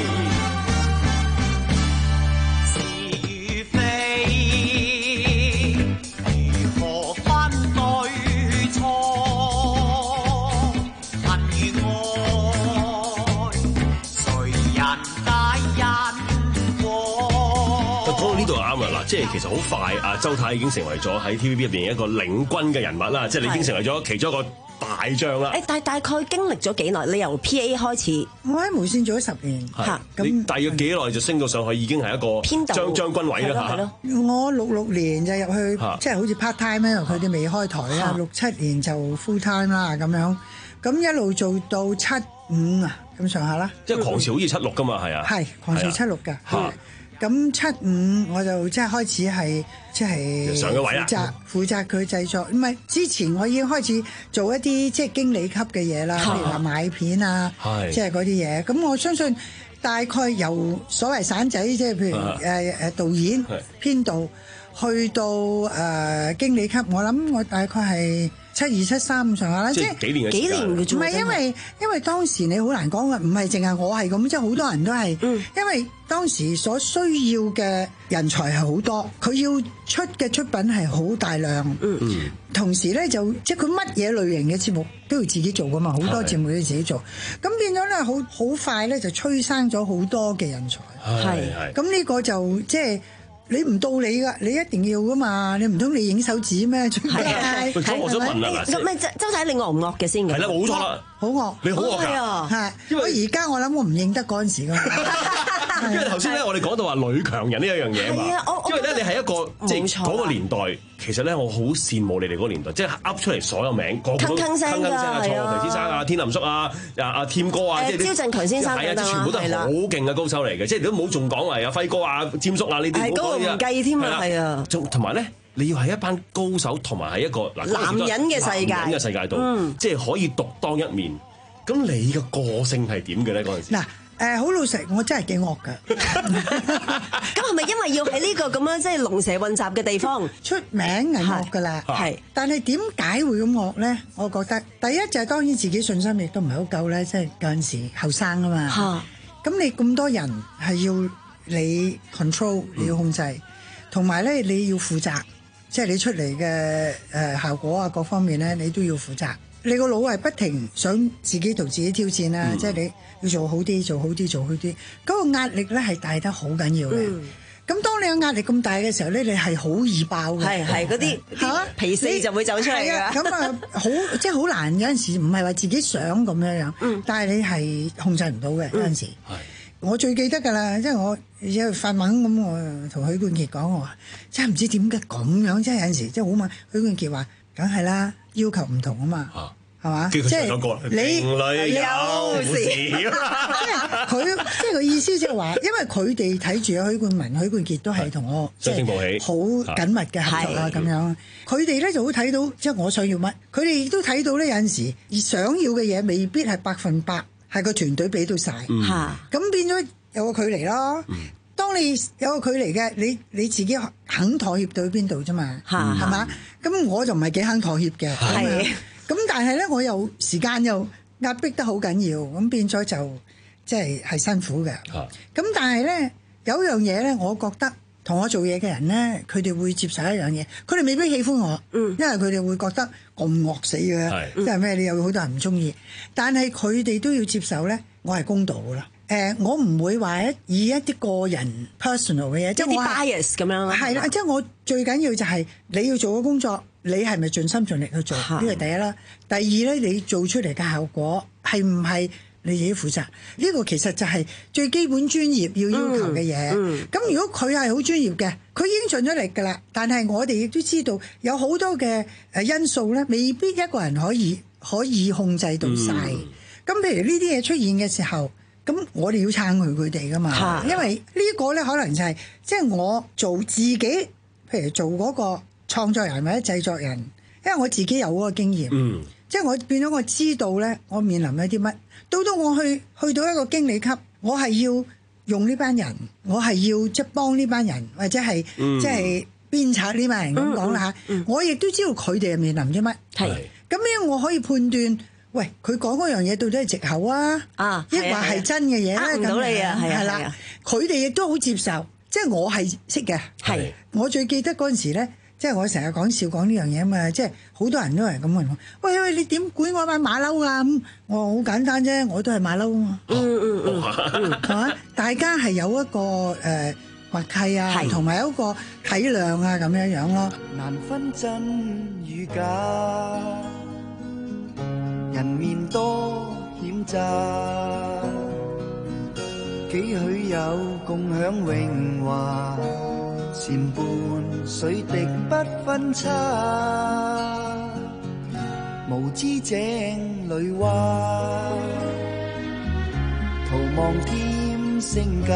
即係其實好快，啊周太已經成為咗喺 T V B 入邊一個領軍嘅人物啦，即係你已經成為咗其中一個大將啦。 誒，但係大概經歷咗幾耐？你由 P A 開始， 我喺無線做咗十年， 嚇咁大約幾耐就升到上去，已經係一個將將軍位啦嚇。 我六六年就入去，即係好似 part time 咧，佢哋未開台啦。六七年就 full time 啦，咁樣咁一路做到七五啊咁上下啦。 即係狂潮好似七六噶嘛，係啊？係狂潮七六㗎。咁七五我就即係開始係即係上咗位啦， 負責負責佢製作。唔係之前我已經開始做一啲即係經理級嘅嘢啦，譬如話買片啊，即係嗰啲嘢。咁我相信大概由所謂散仔，即係譬如誒誒導演、編導，去到誒經理級，我諗我大概係七二七三咁上下啦，即係幾年嘅幾年嘅啫。唔係因為因為當時你好難講嘅，唔係淨係我係咁，即係好多人都係。嗯。因為當時所需要嘅人才係好多，佢要出嘅出品係好大量。嗯嗯。同時咧就即係佢乜嘢類型嘅節目都要自己做噶嘛，好多節目都要自己做。咁變咗咧，好好快咧就催生咗好多嘅人才。係係。咁呢個就即係。你唔到你噶，你一定要噶嘛？你唔通你影手指咩？係啊， 我想問啦， 咁咪周周太你惡唔惡嘅先嘅？ 係啦，冇錯啦， 好惡， 你好惡㗎， 係。因為而家我諗我唔認得嗰陣時㗎。 因為頭先咧，我哋講到話女強人呢一樣嘢啊嘛。因為咧，你係一個即係嗰個年代，其實咧，我好羨慕你哋嗰個年代，即係噏出嚟所有名，個個都鏗鏗聲㗎， 蔡岳培先生啊、天林叔啊、啊啊添哥啊，即係招振強先生係啊，全部都係好勁嘅高手嚟嘅，即係你都冇仲講話阿輝哥啊、詹叔啊呢啲， 係嗰個唔計添啊，係啊。 仲同埋咧，你要係一班高手，同埋係一個嗱男人嘅世界， 男人嘅世界度，即係可以獨當一面。咁你嘅個性係點嘅咧？嗰陣時嗱。誒好、呃、老實，我真係幾惡㗎。 咁係咪因為要喺呢個咁樣即係龍蛇混雜嘅地方出名係惡㗎啦？係。但係點解會咁惡咧？我覺得第一就係當然自己信心亦都唔係好夠咧，即係有陣時後生啊嘛。咁你咁多人係要你 control，你要控制，同埋咧你要負責，即係你出嚟嘅誒效果啊各方面咧，你都要負責。你個腦係不停想自己同自己挑戰啦，嗯、即係你要做好啲，做好啲，做好啲。嗰、嗰個壓力咧係大得好緊要嘅。咁、嗯、當你有壓力咁大嘅時候咧，你係好易爆嘅。係係嗰啲嚇脾氣就會走出嚟㗎。咁啊，好即係好難有陣時，唔係話自己想咁樣樣，嗯、但係你係控制唔到嘅有陣時。嗯、我最記得㗎啦，即係我有發文咁，我同許冠傑講，我話真係唔知點解咁樣，即係有陣時即係好猛。許冠傑話：梗係啦。要求唔同啊嘛，係嘛？即係你有時，即係佢，即係個意思，即係話，因為佢哋睇住啊許冠文、許冠傑都係同我即係好緊密嘅合作啊，咁樣。佢哋咧就會睇到，即係我想要乜，佢哋亦都睇到咧。有陣時而想要嘅嘢未必係百分百係個團隊俾到晒，咁變咗有個距離咯。當當你有個距離嘅，你你自己肯妥協到邊度啫嘛，係嘛？咁我就唔係幾肯妥協嘅，係咁但係咧，我又時間又壓迫得好緊要，咁變咗就即係係辛苦嘅。咁但係咧有一樣嘢咧，我覺得同我做嘢嘅人咧，佢哋會接受一樣嘢，佢哋未必喜歡我，嗯、因為佢哋會覺得我唔惡死嘅，即係咩？你有好多人唔中意，但係佢哋都要接受咧，我係公道㗎啦。誒、呃，我唔會話以一啲個人 personal 嘅嘢，即係啲 bias 咁樣。係啦，即係我最緊要就係你要做嘅工作，你係咪盡心盡力去做？呢個第一啦。第二咧，你做出嚟嘅效果係唔係你自己負責？呢、呢個其實就係最基本專業要要求嘅嘢。咁、嗯嗯、如果佢係好專業嘅，佢已經盡咗力㗎啦。但係我哋亦都知道有好多嘅誒因素咧，未必一個人可以可以控制到晒。咁、嗯、譬如呢啲嘢出現嘅時候。咁我哋要撐佢佢哋噶嘛，因為呢個咧可能就係即係我做自己，譬如做嗰個創作人或者製作人，因為我自己有嗰個經驗，嗯、即係我變咗我知道咧，我面臨一啲乜，到到我去去到一個經理級，我係要用呢班人，我係要即係幫呢班人，或者係、嗯、即係鞭策呢班人咁講啦嚇，我亦都知道佢哋係面臨啲乜，係咁樣我可以判斷。喂，佢講嗰樣嘢到底係藉口啊？啊，抑或係真嘅嘢咧？呃唔到你啊，係啦，佢哋亦都好接受，即係我係識嘅。係，我最記得嗰陣時咧，即係我成日講笑講呢樣嘢啊嘛，即係好多人都係咁問我，喂喂，你點管我買馬騮啊？咁我話好簡單啫，我都係馬騮啊嘛。嗯嗯嗯，係嘛？大家係有一個誒默契啊，同埋一個體諒啊，咁樣樣咯。 難分真與假。人面多險詐，幾許有共享榮華，禪伴水滴不分差，無知井裏蛙，徒望添身價，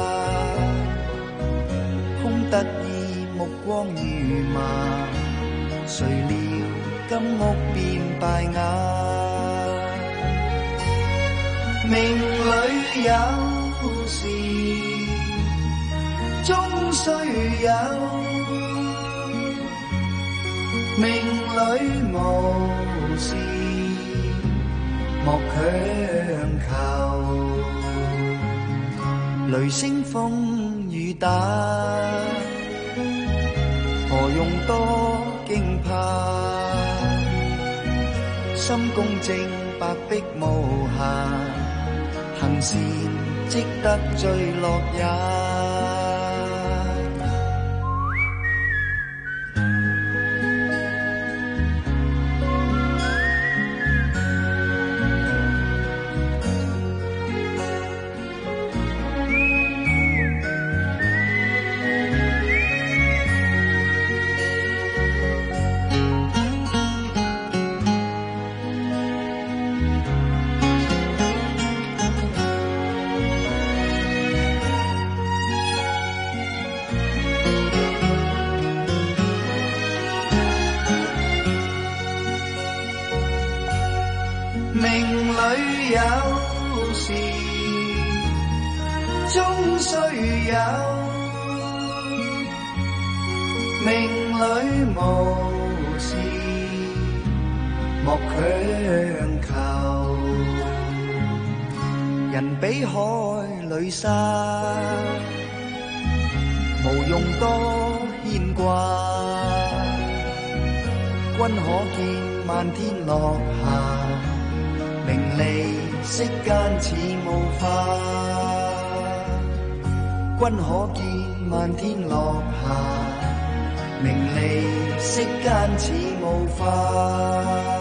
空得意目光如麻，誰料金屋變敗瓦。命裏有時終須有，命裏無時莫強求。雷聲風雨打，何用多驚怕？心公正，白璧無瑕。行善積得最樂也。無用多牽掛，君可見漫天落霞，名利息間似霧化。君可見漫天落霞，名利息間似霧化。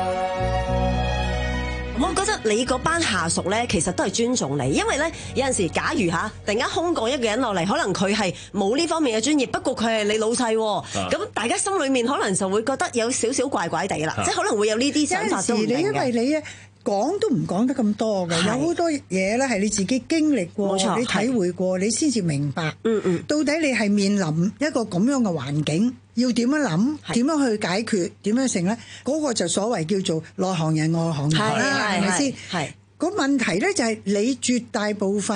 我覺得你嗰班下屬咧，其實都係尊重你，因為咧有陣時，假如嚇突然間空降一個人落嚟，可能佢係冇呢方面嘅專業，不過佢係你老細，咁、啊、大家心裏面可能就會覺得有少少怪怪地啦，啊、即係可能會有呢啲想法都唔定嘅。有陣時你因為你咧講都唔講得咁多嘅，有好多嘢咧係你自己經歷過，你體會過，你先至明白。嗯嗯，到底你係面臨一個咁樣嘅環境。要點樣諗？點樣去解決？點樣成咧？嗰、那個就所謂叫做內行人外行人啦，係咪先？係、那個問題咧就係你絕大部分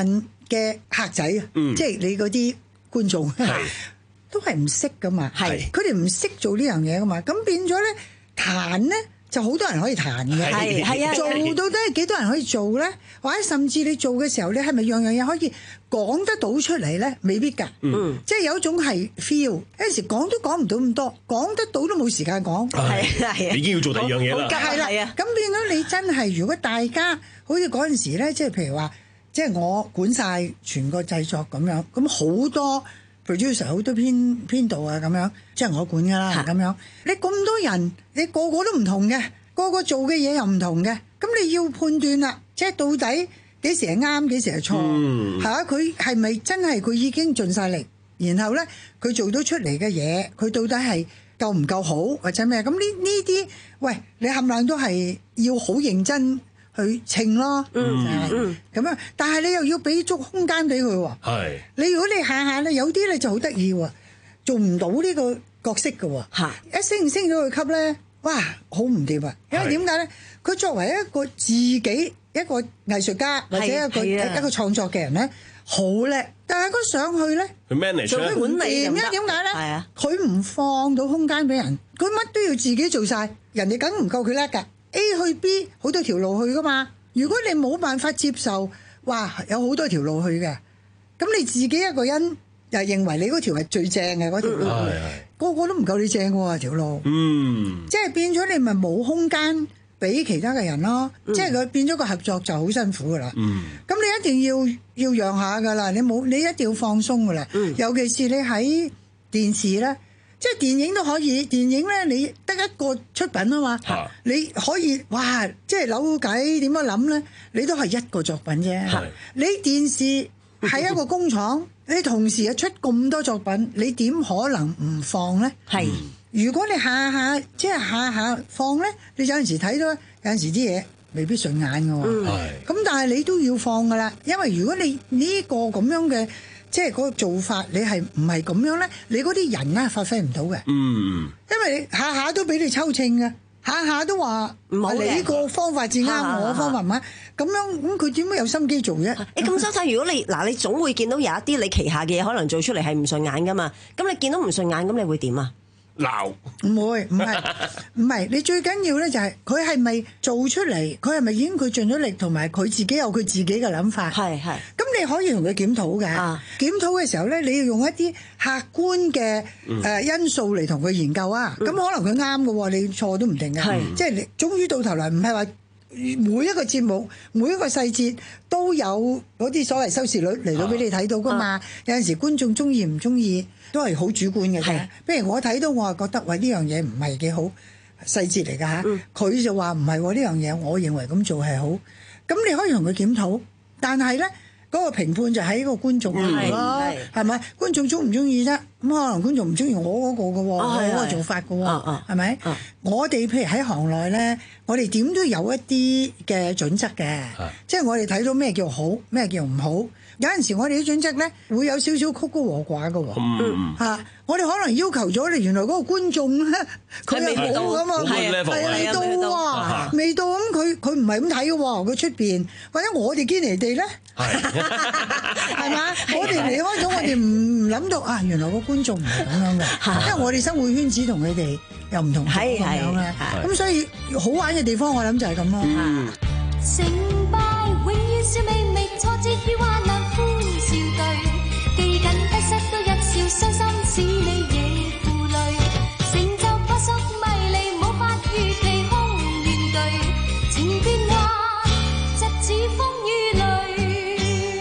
嘅客仔啊，即係你嗰啲觀眾，都係唔識噶嘛，佢哋唔識做呢樣嘢噶嘛，咁變咗咧彈咧就好多人可以彈嘅， 係係啊， 做到底係幾多人可以做咧？或者甚至你做嘅時候，你係咪樣樣嘢可以講得到出嚟咧？未必㗎，嗯，即係有一種係 feel，有陣時講都講唔到咁多，講得到都冇時間講， 係係啊，已經要做第二樣嘢啦， 係啦，咁變咗你真係如果大家好似嗰陣時咧，即係譬如話，即係我管晒全個製作咁樣，咁好多 producer 好多編編導啊咁樣，即係我管㗎啦咁樣。你咁多人，你個個都唔同嘅，個個做嘅嘢又唔同嘅，咁你要判斷啦，即係到底幾時係啱，幾時係錯，係啊？佢係咪真係佢已經盡晒力，然後咧佢做到出嚟嘅嘢，佢到底係夠唔夠好或者咩？咁呢呢啲，喂，你冚唪唥都係要好認真去稱咯，嗯嗯，咁樣，但係你又要俾足空間俾佢喎。係，你如果你下下咧有啲咧就好得意喎，做唔到呢個角色嘅喎，一升唔升到佢級咧，哇，好唔掂啊！因為點解咧？佢作為一個自己一個藝術家或者一個一個創作嘅人咧，好叻，但係佢上去咧， 佢 manage 做管理，點解點解咧？係啊，佢唔放到空間俾人，佢乜都要自己做晒，人哋梗唔夠佢叻㗎。A 去 B 好多條路去噶嘛，如果你冇辦法接受，哇，有好多條路去嘅，咁你自己一個人又認為你嗰條係最正嘅嗰條路，嗯、個個都唔夠你正喎條路，嗯，即係變咗你咪冇空間俾其他嘅人咯，嗯、即係佢變咗個合作就好辛苦噶啦，嗯，咁你一定要要讓下噶啦，你冇你一定要放鬆噶啦，嗯、尤其是你喺電視咧。即係電影都可以，電影咧你得一個出品啊嘛，啊你可以哇，即係扭計點樣諗咧，你都係一個作品啫。你電視係一個工廠，你同時又出咁多作品，你點可能唔放咧？係，如果你下下即係下下放咧，你有陣時睇到，有陣時啲嘢未必順眼㗎喎。咁、嗯、但係你都要放㗎啦，因為如果你呢個咁樣嘅。即係嗰個做法，你係唔係咁樣咧？你嗰啲人咧發揮唔到嘅。嗯，因為你下下都俾你抽秤嘅，下下都話唔係你個方法至啱，我方法唔啱。咁樣咁佢點會有心機做啫？ 誒咁收睇，如果你嗱，你總會見到有一啲你旗下嘅嘢可能做出嚟係唔順眼噶嘛。咁你見到唔順眼，咁你會點啊？ 鬧唔會，唔係唔係，你最緊要咧就係佢係咪做出嚟，佢係咪已經佢盡咗力，同埋佢自己有佢自己嘅諗法。係係。咁你可以同佢檢討嘅。啊。檢討嘅時候咧，你要用一啲客觀嘅誒因素嚟同佢研究啊。咁、嗯、可能佢啱嘅喎，你錯都唔定嘅。係。即係你終於到頭來唔係話每一個節目每一個細節都有嗰啲所謂收視率嚟到俾你睇到噶嘛。啊、有陣時觀眾中意唔中意。都係好主觀嘅啫，譬如我睇到我係覺得喂呢樣嘢唔係幾好細節嚟㗎嚇，佢、嗯、就話唔係喎呢樣嘢，我認為咁做係好，咁你可以同佢檢討，但係咧嗰個評判就喺個觀眾度咯，係咪？觀眾中唔中意啫？咁可能觀眾唔中意我嗰個嘅喎，我嗰個做法嘅喎，係咪？我哋譬如喺行內咧，我哋點都有一啲嘅準則嘅，即係我哋睇到咩叫好，咩叫唔好。有陣時我哋啲準則咧會有少少曲高和寡嘅喎，嗯啊、我哋可能要求咗你原來嗰個觀眾咧佢係冇咁嘛，係未到喎，未到咁佢佢唔係咁睇嘅喎，佢出邊或者我哋堅尼地咧，係嘛？我哋離開咗，我哋唔唔諗到啊，原來個觀眾唔係咁樣嘅，因為我哋生活圈子同佢哋又唔同咁樣咧，咁所以好玩嘅地方我諗就係咁咯。嗯成敗永遠笑微微，挫折與患難歡笑對，記緊得失都一笑，傷心使你亦負累，成就撲朔迷離，無法預期空怨對，情變幻疾似風雨淚，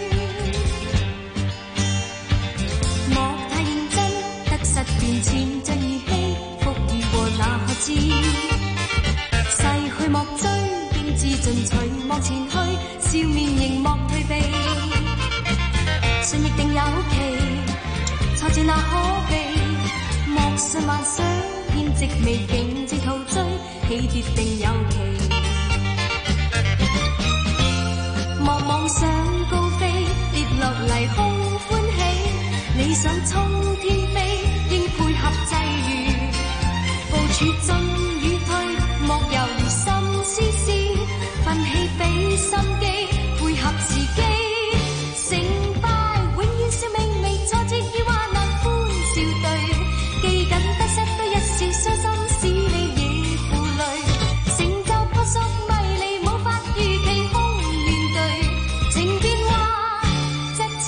莫太認真，得失變遷像兒戲，福與禍哪可知，逝去莫追。自進取望前去，笑面仍莫退避，信亦定有期，挫折那可避，莫信幻想偏寂未竟至陶醉，起跌定有期，莫妄想高飛，跌落嚟空歡喜，理想衝天飛，應配合際遇，部署進與退，莫猶豫心思思。奮起俾心機，配合自己，成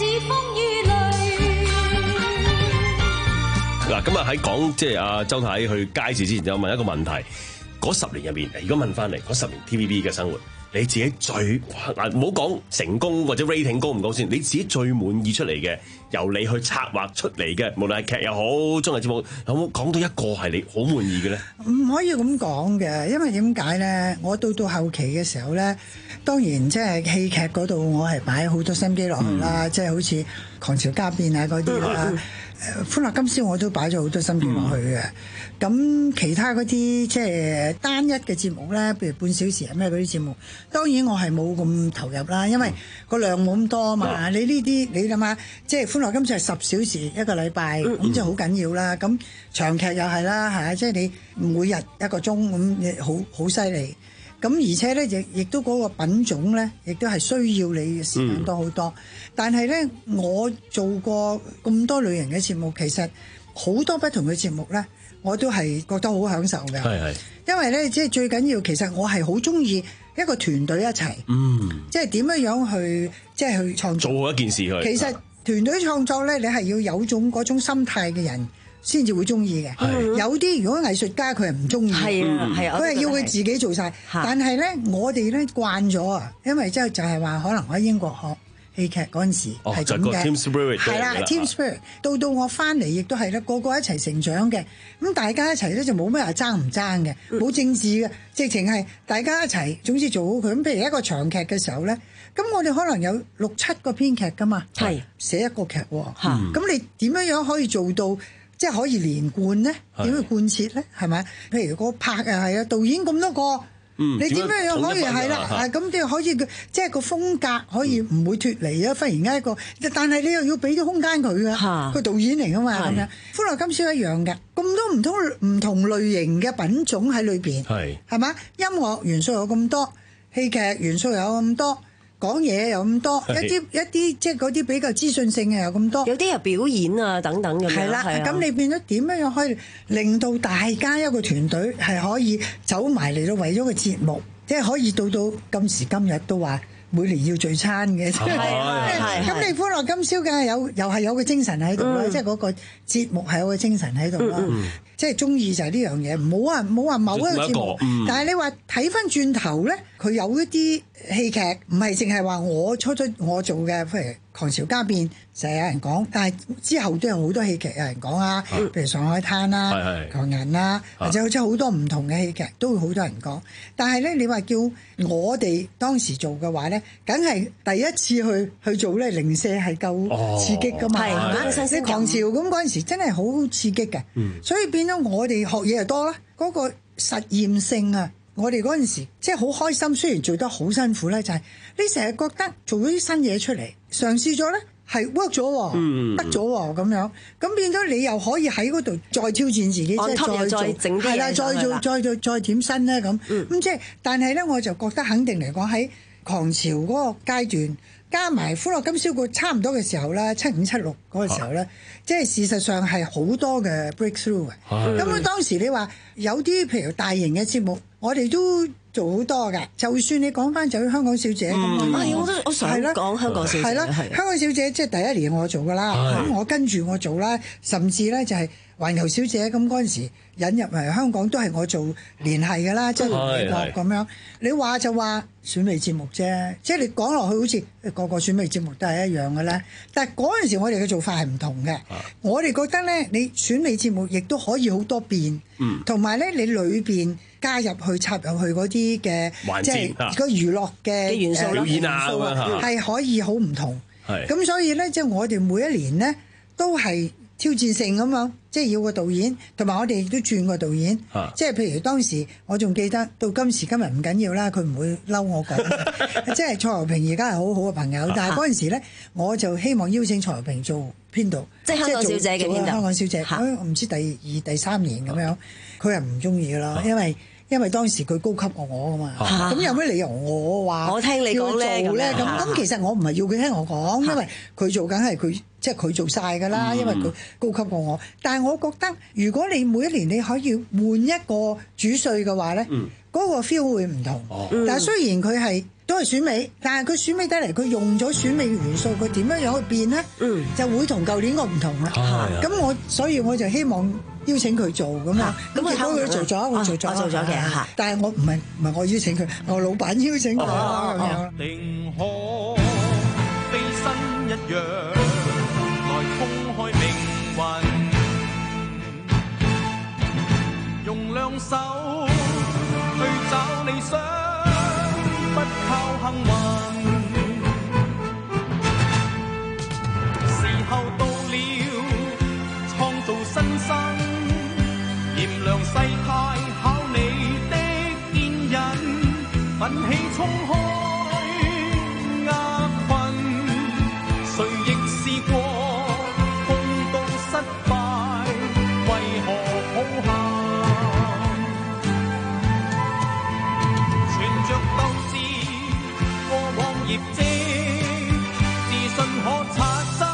嗱，今日喺講即係阿周太去街市之前，就問一個問題：嗰十年入面，如果問翻嚟嗰十年 T V B 嘅生活，你自己最嗱唔好講成功或者 rating 高唔高先，你自己最滿意出嚟嘅，由你去策劃出嚟嘅，無論係劇又好，綜藝節目，有冇講到一個係你好滿意嘅咧？ 唔可以咁講嘅，因為點解咧？我到到後期嘅時候咧，當然即係戲劇嗰度，我係擺好多心機落去啦，即係、嗯、好似《狂潮家變》啊嗰啲啦。嗯誒歡樂今宵我都擺咗好多心機落去嘅，咁、嗯、其他嗰啲即係單一嘅節目咧，譬如半小時啊咩嗰啲節目，當然我係冇咁投入啦，因為個量冇咁多啊嘛。嗯、你呢啲你諗下，即係歡樂今宵係十小時一個禮拜，咁就好緊要啦。咁長劇又係啦，係啊，即係你每日一個鐘咁，好好犀利。咁而且咧，亦亦都嗰個品種咧，亦都係需要你嘅時間多好多。嗯、但係咧，我做過咁多類型嘅節目，其實好多不同嘅節目咧，我都係覺得好享受嘅。係係，因為咧，即係最緊要，其實我係好中意一個團隊一齊。嗯，即係點樣樣去，即係去創作做好一件事去。其實團隊創作咧，你係要有種嗰種心態嘅人先至會中意嘅，有啲如果藝術家佢係唔中意，係啊係啊，佢係要佢自己做晒。但係咧，我哋咧慣咗啊，因為即係就係話可能我喺英國學戲劇嗰陣時係咁嘅，係啦 team spirit。到到我翻嚟亦都係啦，個個一齊成長嘅，咁大家一齊咧就冇咩話爭唔爭嘅，冇政治嘅，直情係大家一齊，總之做好佢。咁譬如一個長劇嘅時候咧，咁我哋可能有六七個編劇噶嘛，係寫一個劇喎，咁你點樣樣可以做到？即係可以連貫咧，點去貫徹咧？係咪？譬如個拍啊，係啊，導演咁多個，嗯、你點樣樣可以係啦？係咁即係可以，即係個風格可以唔會脫離啊！忽然間一個，但係你又要俾啲空間佢啊，個導演嚟噶嘛咁樣。歡樂今宵一樣嘅，咁多唔同唔同類型嘅品種喺裏邊，係係嘛？音樂元素有咁多，戲劇元素有咁多。講嘢有咁多，一啲一啲即係嗰啲比較資訊性嘅有咁多，有啲又表演啊等等咁樣。係啦，咁你變咗點樣樣可以令到大家一個團隊係可以走埋嚟到為咗個節目，即係可以到到今時今日都話每年要聚餐嘅。係係。咁你歡樂今宵梗係有，又係有個精神喺度啦，即係嗰個節目係有個精神喺度啦。即係中意就係呢樣嘢，唔好話唔好話某一個節目，嗯、但係你話睇翻轉頭咧，佢有一啲戲劇唔係淨係話我初初我做嘅，譬如《狂潮家變》成日有人講，但係之後都有好多戲劇有人講啊，譬如《上海灘》啦、《狂人》啦，或者好似好多唔同嘅戲劇都會好多人講。但係咧，你話叫我哋當時做嘅話咧，梗係第一次去去做咧，零舍係夠刺激噶嘛。係、哦，你狂潮咁嗰陣時真係好刺激嘅，嗯、所以變。我哋學嘢又多啦，嗰、那個實驗性啊，我哋嗰陣時即係好開心，雖然做得好辛苦咧，就係、是、你成日覺得做咗啲新嘢出嚟，嘗試咗咧係 work 咗，嗯、得咗咁樣，咁變咗你又可以喺嗰度再挑戰自己，即係再做，係啦，再做，再做，再點新咧咁，咁、嗯、即係，但係咧我就覺得肯定嚟講喺狂潮嗰個階段。加埋歡樂今宵個差唔多嘅時候啦，七五七六嗰個時候咧，啊、即係事實上係好多嘅 breakthrough 嘅。咁啊當時你話有啲譬如大型嘅節目，我哋都做好多㗎。就算你講翻就香港小姐咁啊，嗯、我都我想講香港小姐係啦，香港小姐即係第一年我做㗎啦，咁我跟住我做啦，甚至咧就係環球小姐咁嗰陣時引入嚟香港都係我做聯繫㗎啦，即係聯絡咁樣。你話就話選美節目啫，即係你講落去好似個個選美節目都係一樣嘅啦。但係嗰陣時我哋嘅做法係唔同嘅。啊、我哋覺得咧，你選美節目亦都可以好多變，同埋咧你裏邊加入去插入去嗰啲嘅即係個娛樂嘅元素表演啊，係可以好唔同。咁所以咧，即係我哋每一年咧都係挑戰性咁樣，即係要個導演，同埋我哋亦都轉個導演。啊、即係譬如當時我仲記得，到今時今日唔緊要啦，佢唔會嬲我講。即係蔡和平而家係好好嘅朋友，啊、但係嗰陣時咧，我就希望邀請蔡和平做編導，即係香港小姐嘅編導。香港小姐，我唔、啊、知第二第三年咁樣，佢又唔中意㗎啦，因為。因為當時佢高級過我噶嘛，咁、啊、有咩理由我話我聽你講咧？咁咁其實我唔係要佢聽我講，因為佢做緊係佢即係佢做晒噶啦，因為佢高級過我。但係我覺得如果你每一年你可以換一個主帥嘅話咧，嗰、嗯、個 feel 會唔同。嗯、但係雖然佢係都係選美，但係佢選美得嚟，佢用咗選美嘅元素，佢點樣樣去變咧？嗯，就會同舊年個唔同啦。咁、啊、我所以我就希望邀請佢做咁啊。咁結果佢做咗，我做咗， 我做咗嘅嚇。 但係我唔係唔係我邀請佢，我老闆邀請佢啦咁樣。 寧可飛身一樣來衝開命運，用兩手去找理想，不靠幸運。時候到了，創造新生，炎涼世態考你的堅忍，奮起衝開厄困。誰亦試過碰到失敗，為何抱憾？業績自信可刷新，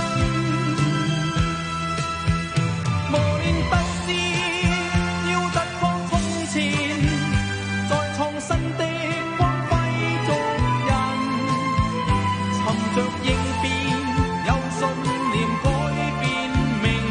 磨練鬥志要突破從前，再創新的光輝做人，尋着應變有信念改變命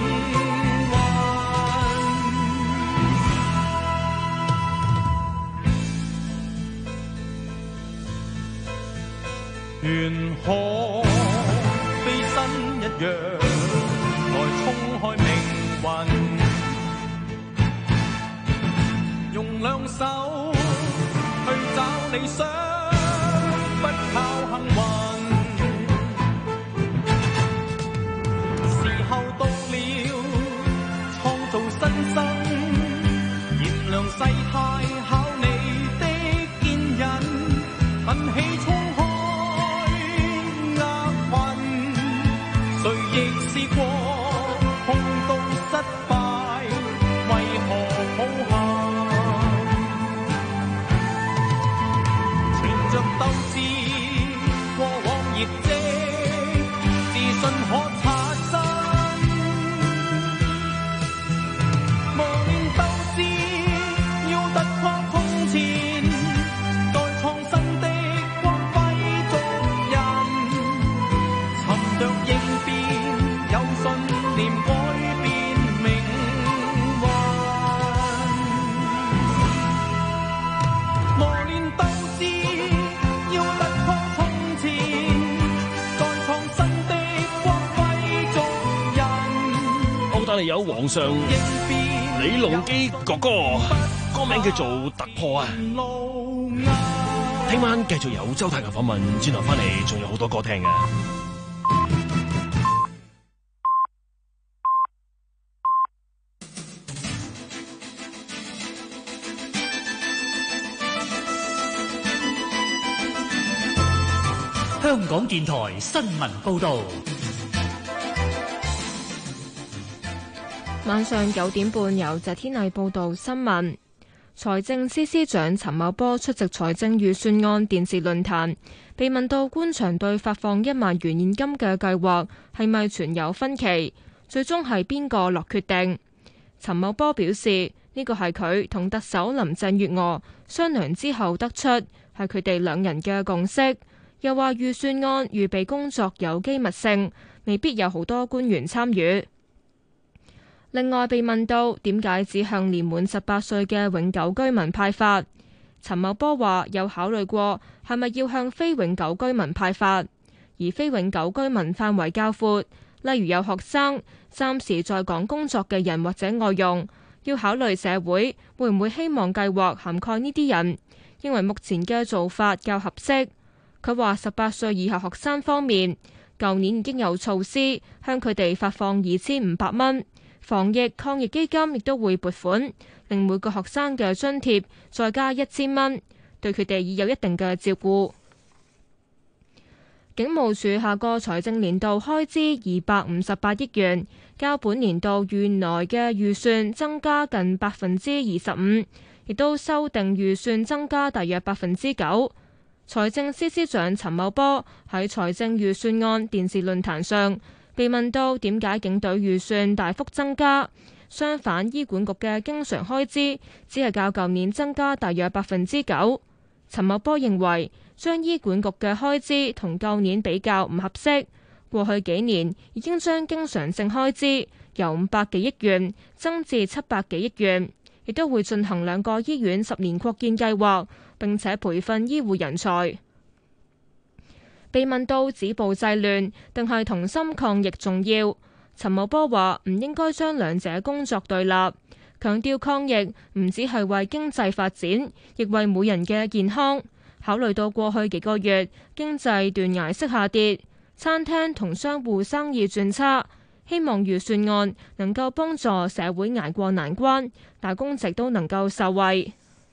運。願可飛身一樣來衝開命運，用兩手去找理想，不靠幸運。時候到了，創造新生，炎涼世態考你的堅忍，奮起衝開誰亦試過碰到失敗，為何抱憾？存着鬥志，過往業績，自信可刷新。磨練鬥志，要突破從前，再創新的光輝做人，尋着應有信念改變命運，磨練鬥志要突破從前，再創新的光輝做人。 澳大利有皇上李隆基哥哥，歌名叫做《突破》啊！聽晚繼續有周太嘅訪問，轉頭翻嚟仲有好多歌聽嘅。 香港電台新聞報導， 晚上九點半由謝天麗報道新聞。財政司司長陳茂波出席財政預算案電視論壇，被問到官場對發放一萬元現金嘅計劃係咪存有分歧，最終係邊個落決定？陳茂波表示，呢個係佢同特首林鄭月娥商量之後得出，係佢哋兩人嘅共識。又話預算案預備工作有機密性，未必有好多官員參與。另外被問到點解只向年滿十八歲嘅永久居民派發，陳茂波話有考慮過係咪要向非永久居民派發，而非永久居民範圍較闊，例如有學生、暫時在港工作嘅人或者外傭，要考慮社會會唔會希望計劃涵蓋呢啲人，認為目前嘅做法較合適。佢話十八歲以下學生方面，舊年已經有措施向佢哋發放二千五百蚊，防疫抗疫基金亦都會撥款，令每個學生嘅津貼再加一千蚊，對佢哋已有一定嘅照顧。警務處下個財政年度開支二百五十八億元，較本年度原來嘅預算增加近百分之二十五，亦都修訂預算增加大約百分之九。財政司司長陳茂波喺財政預算案電視論壇上被問到點解警隊預算大幅增加，相反醫管局嘅經常開支只係較舊年增加大約百分之九。陳茂波認為將醫管局嘅開支同舊年比較唔合適。過去幾年已經將經常性開支由五百幾億元增至七百幾億元，亦都會進行兩個醫院十年擴建計劃，並且培訓醫護人才。被問到止暴制亂定係同心抗疫重要，陳茂波話唔應該將兩者工作對立，強調抗疫唔只係為經濟發展，亦為每人嘅健康。考慮到過去幾個月經濟斷崖式下跌，餐廳同商戶生意轉差，希望預算案能夠幫助社會捱過難關，打工仔都能夠受惠。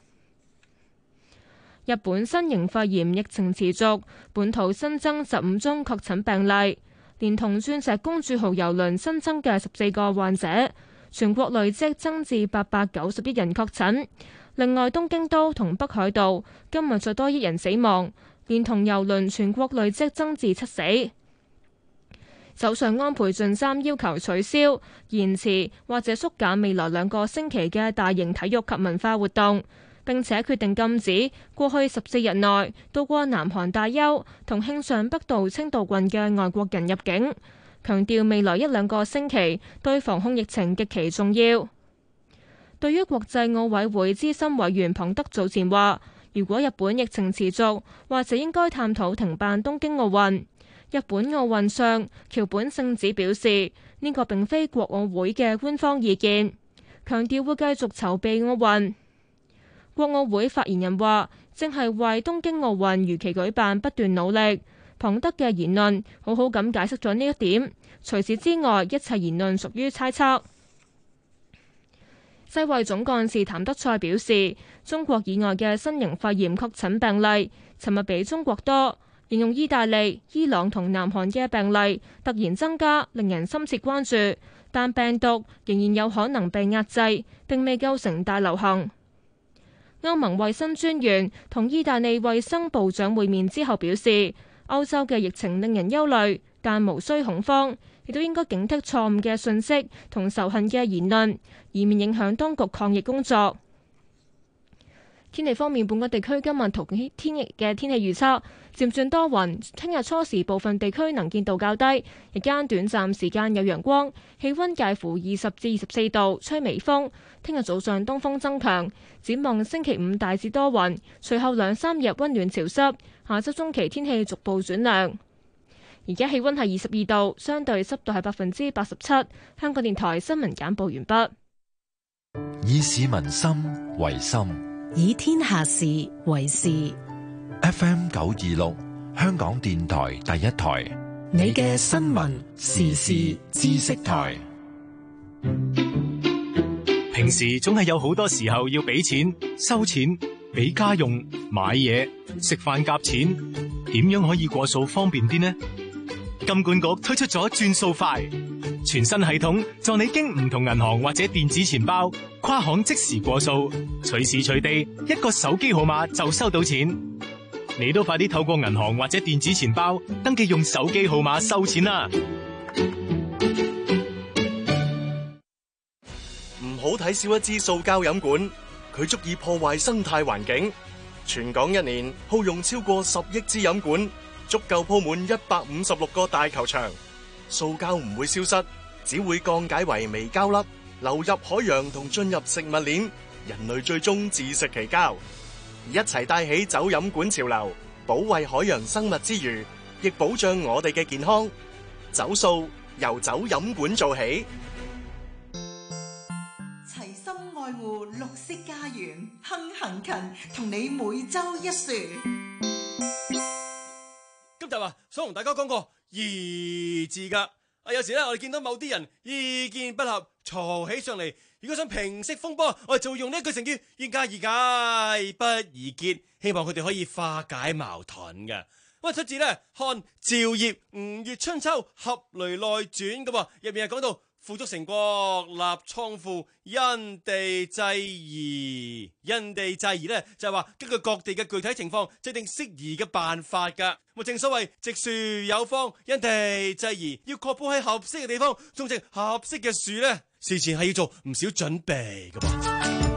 日本新型肺炎疫情持續，本土新增十五宗確診病例，連同鑽石公主號郵輪新增嘅十四個患者，全國累積增至八百九十一人確診。另外，東京都同北海道今日再多一人死亡，連同郵輪全國累積增至七死。首相安倍晉三要求取消、延遲或者縮減未來兩個星期嘅大型體育及文化活動，並且決定禁止過去十四日內到過南韓大邱同慶尚北道清道郡嘅外國人入境，強調未來一兩個星期對防控疫情極其重要。對於國際奧委會資深委員龐德早前話，如果日本疫情持續，或者應該探討停辦東京奧運。日本奧運相橋本聖子表示，呢個並非國奧會嘅官方意見，強調會繼續籌備奧運。國奧會發言人話，正係為東京奧運如期舉辦不斷努力。龐德嘅言論好好咁解釋咗呢一點。除此之外，一切言論屬於猜測。世衛總幹事譚德塞表示，中國以外嘅新型肺炎確診病例尋日比中國多，形容意大利、伊朗同南韓嘅病例突然增加，令人深切關注，但病毒仍然有可能被壓制，並未構成大流行。歐盟衛生專員同意大利衛生部長會面之後表示，歐洲嘅疫情令人憂慮，但無需恐慌，亦都應該警惕錯誤嘅信息同仇恨嘅言論，以免影響當局抗疫工作。天氣方面，本港地區今日同天氣嘅天氣預測漸轉多雲，聽日初時部分地區能見度較低，日間短暫時間有陽光，氣溫介乎二十至二十四度，吹微風。聽日早上東風增強，展望星期五大致多雲，隨後兩三日溫暖潮濕，下周中期天氣逐步轉涼。而家氣溫係二十二度，相對濕度係百分之八十七。香港電台新聞簡報完畢。 以市民心為心， 以天下事為事。 F M 九二六，香港電台第一台， 你嘅新聞時事知識台。 平時總係有好多時候要俾錢、收錢、俾家用、買嘢、食飯夾錢，點樣可以過數方便啲呢？金管局推出咗轉數快全新系統，助你經唔同銀行或者電子錢包跨行即時過數，隨時隨地一個手機號碼就收到錢。你都快啲透過銀行或者電子錢包登記用手機號碼收錢啦！ 唔好睇少一支塑膠飲管，佢足以破壞生態環境。全港一年耗用超過十億支飲管，足夠鋪滿一百五十六個大球場。塑膠唔會消失，只會降解為微膠粒，流入海洋同進入食物鏈，人類最終自食其膠。一齊帶起走飲管潮流，保衛海洋生物之餘，亦保障我哋嘅健康。走塑由走飲管做起。 齊心愛護綠色家園，亨行勤同你每周一樹。 今集啊，想同大家講個義字噶。啊，有時咧，我哋見到某啲人意見不合，嘈起上嚟，如果想平息風波，我哋就會用呢一句成語：言加宜解，不宜結，希望佢哋可以化解矛盾嘅。咁啊，出自咧漢趙業《吳越春秋俠雷內傳》噶噃，入面係講到富足成國，立倉庫，因地制宜。因地制宜咧就係話根據各地嘅具體情況制定適宜嘅辦法噶。咁正所謂植樹有方，因地制宜，要確保喺合適嘅地方種植合適嘅樹咧，事前係要做唔少準備噶噃。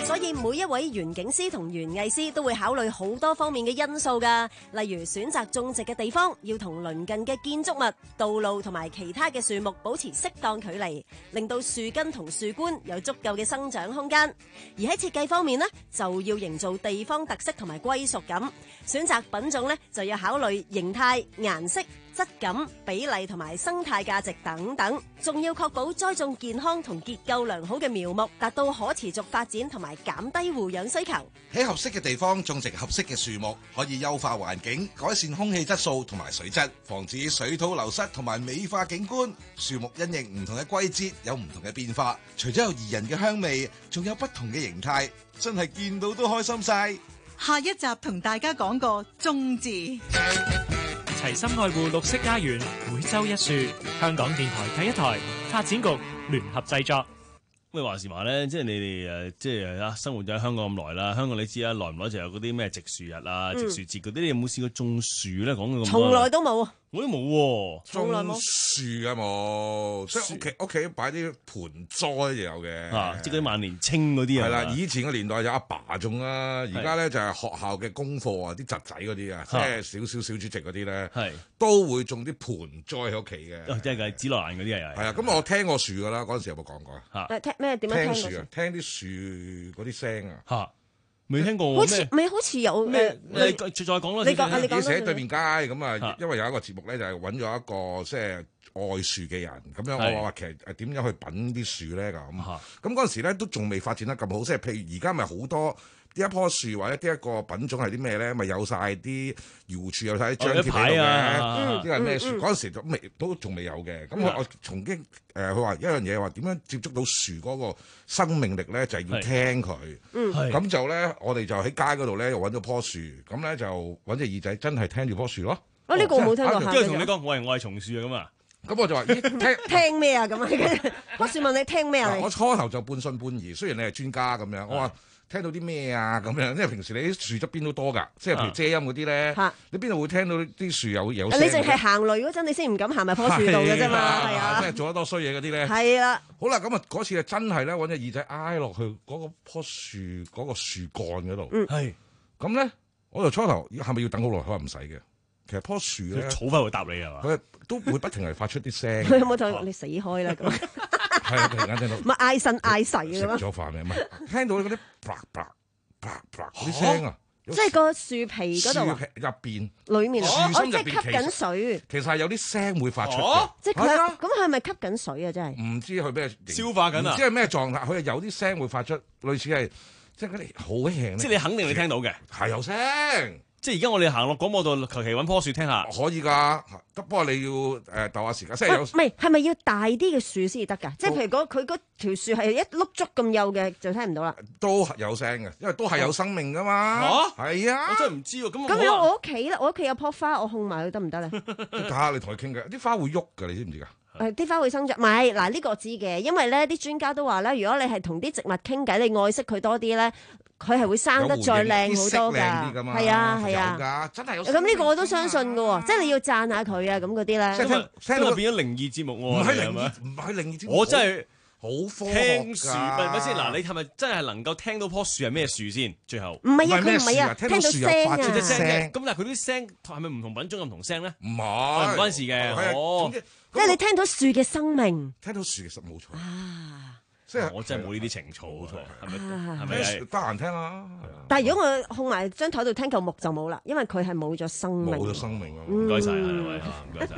所以每一位園景師同園藝師都會考慮好多方面嘅因素㗎，例如選擇種植嘅地方要同鄰近嘅建築物、道路同埋其他嘅樹木保持適當距離，令到樹根同樹冠有足夠嘅生長空間。而喺設計方面呢，就要營造地方特色同埋歸屬感。選擇品種呢，就要考慮形態、顏色、質感、比例同埋生態價值等等，仲要確保栽種健康同結構良好嘅苗木，達到可持續發展同埋減低護養需求。 喺合適嘅地方種植合適嘅樹木，可以優化環境，改善空氣質素同埋水質，防止水土流失同埋美化景觀。樹木因應唔同嘅季節有唔同嘅變化，除咗有宜人嘅香味，仲有不同嘅形態，真係見到都開心晒。 下一集同大家講個種字。 齊心愛護綠色家園，每週一樹。香港電台第一台發展局聯合製作。 喂，話時話咧，即係你哋誒，即係啊，生活咗喺香港咁耐啦。香港你知啦，耐唔耐就有嗰啲咩植樹日啊、植樹節嗰啲。你有冇試過種樹咧？講到咁多， 從來都冇。 我都冇喎， 從來冇樹啊冇，即係屋企屋企擺啲盆栽就有嘅， 啊，即係嗰啲萬年青嗰啲啊。 係啦，以前嘅年代有阿爸種啦，而家咧就係學校嘅功課啊，啲侄仔嗰啲啊，即係少少小主席嗰啲咧，係都會種啲盆栽喺屋企嘅。 即係嘅紫羅蘭嗰啲係。 係啊，咁我聽過樹噶啦，嗰陣時有冇講過啊？ 嚇，聽咩點樣聽樹啊？聽啲樹嗰啲聲啊。 嚇。未聽過， 好似未好似有咩？ 你再再講啦， 你講你講。 以前喺對面街咁啊，因為有一個節目咧，就係揾咗一個即係愛樹嘅人，咁樣我話其實誒點樣去品啲樹咧咁。咁嗰陣時咧都仲未發展得咁好，即係譬如而家咪好多。呢一棵樹或者呢一個品種係啲咩咧？咪有晒啲搖柱，有晒啲張貼喺度嘅。呢個係咩樹？嗰陣時都未都仲未有嘅。咁我我曾經誒佢話一樣嘢話點樣接觸到樹嗰個生命力咧，就係要聽佢。咁就咧，我哋就喺街嗰度咧，又揾咗棵樹，咁咧就揾隻耳仔，真係聽住棵樹咯。 啊！呢個冇聽過。 跟住同你講，我係愛松樹啊咁啊。 咁我就話：咦，聽聽咩啊？咁啊？棵樹問你聽咩啊？ 我初頭就半信半疑，雖然你係專家咁樣，我話。聽到啲咩啊咁樣，因為平時你啲樹側邊都多㗎，即係譬如遮陰嗰啲咧，啊、你邊度會聽到啲樹有有聲？你淨係行雷嗰陣，你先唔敢行埋棵樹度嘅啫嘛，係啊， 即係做得多衰嘢嗰啲咧。 係啦， 好啦，咁啊嗰次啊真係咧揾隻耳仔挨落去嗰個棵樹嗰個樹幹嗰度，係咁咧，我就初頭係咪要等好耐？佢話唔使嘅，其實棵樹咧草翻會答你係嘛？佢都會不停係發出啲聲。 佢有冇同你死開啦咁？ 係啊，突然間聽到。 咪嗌呻嗌噬嘅咩？ 食咗飯未？唔係聽到嗰啲啪啪啪啪嗰啲聲啊！ 即係個樹皮嗰度入邊， 裡面樹心入邊即係吸緊水。 其實係有啲聲會發出嘅。 即係佢咁，佢係咪吸緊水啊？真係唔知佢咩消化緊啊？ 唔知係咩狀態？佢係有啲聲會發出，類似係即係嗰啲好輕。 即係你肯定你聽到嘅， 係有聲。 即係而家我哋行落廣播道，求其揾棵樹聽下， 可以㗎。不過你要誒鬥下時間，即係有。 唔係，係咪要大啲嘅樹先至得㗎？即係譬如嗰佢嗰條樹係一碌竹咁幼嘅，就聽唔到啦。 都有聲嘅，因為都係有生命㗎嘛。嚇，係啊。 我真係唔知喎。咁咁如果我屋企咧，我屋企有棵花，我控埋佢得唔得咧？ 睇下你同佢傾嘅，啲花會喐㗎，你知唔知㗎？ 誒啲花會生長，唔係嗱呢個我知嘅，因為咧啲專家都話咧，如果你係同啲植物傾偈，你愛惜佢多啲咧，佢係會生得再靚好多㗎。係啊係啊， 真係有。 咁呢個我都相信㗎喎，即係你要讚下佢啊咁嗰啲咧。 即係聽到變咗靈異節目喎， 唔係靈異，唔係靈異節目。 我真係好科學聽樹，咪咪先嗱，你係咪真係能夠聽到棵樹係咩樹先？最後唔係啊，佢唔係啊，聽到聲啊。 咁但係佢啲聲係咪唔同品種有唔同聲咧？ 唔係， 唔關事嘅。哦。 即係你聽到樹嘅生命， 聽到樹嘅實冇錯啊！ 即係我真係冇呢啲情操，係咪？係咪得閒聽啊？ 但係如果我控埋張台度聽嚿木就冇啦，因為佢係冇咗生命。 冇咗生命啊！ 唔該晒啊，兩位唔該晒。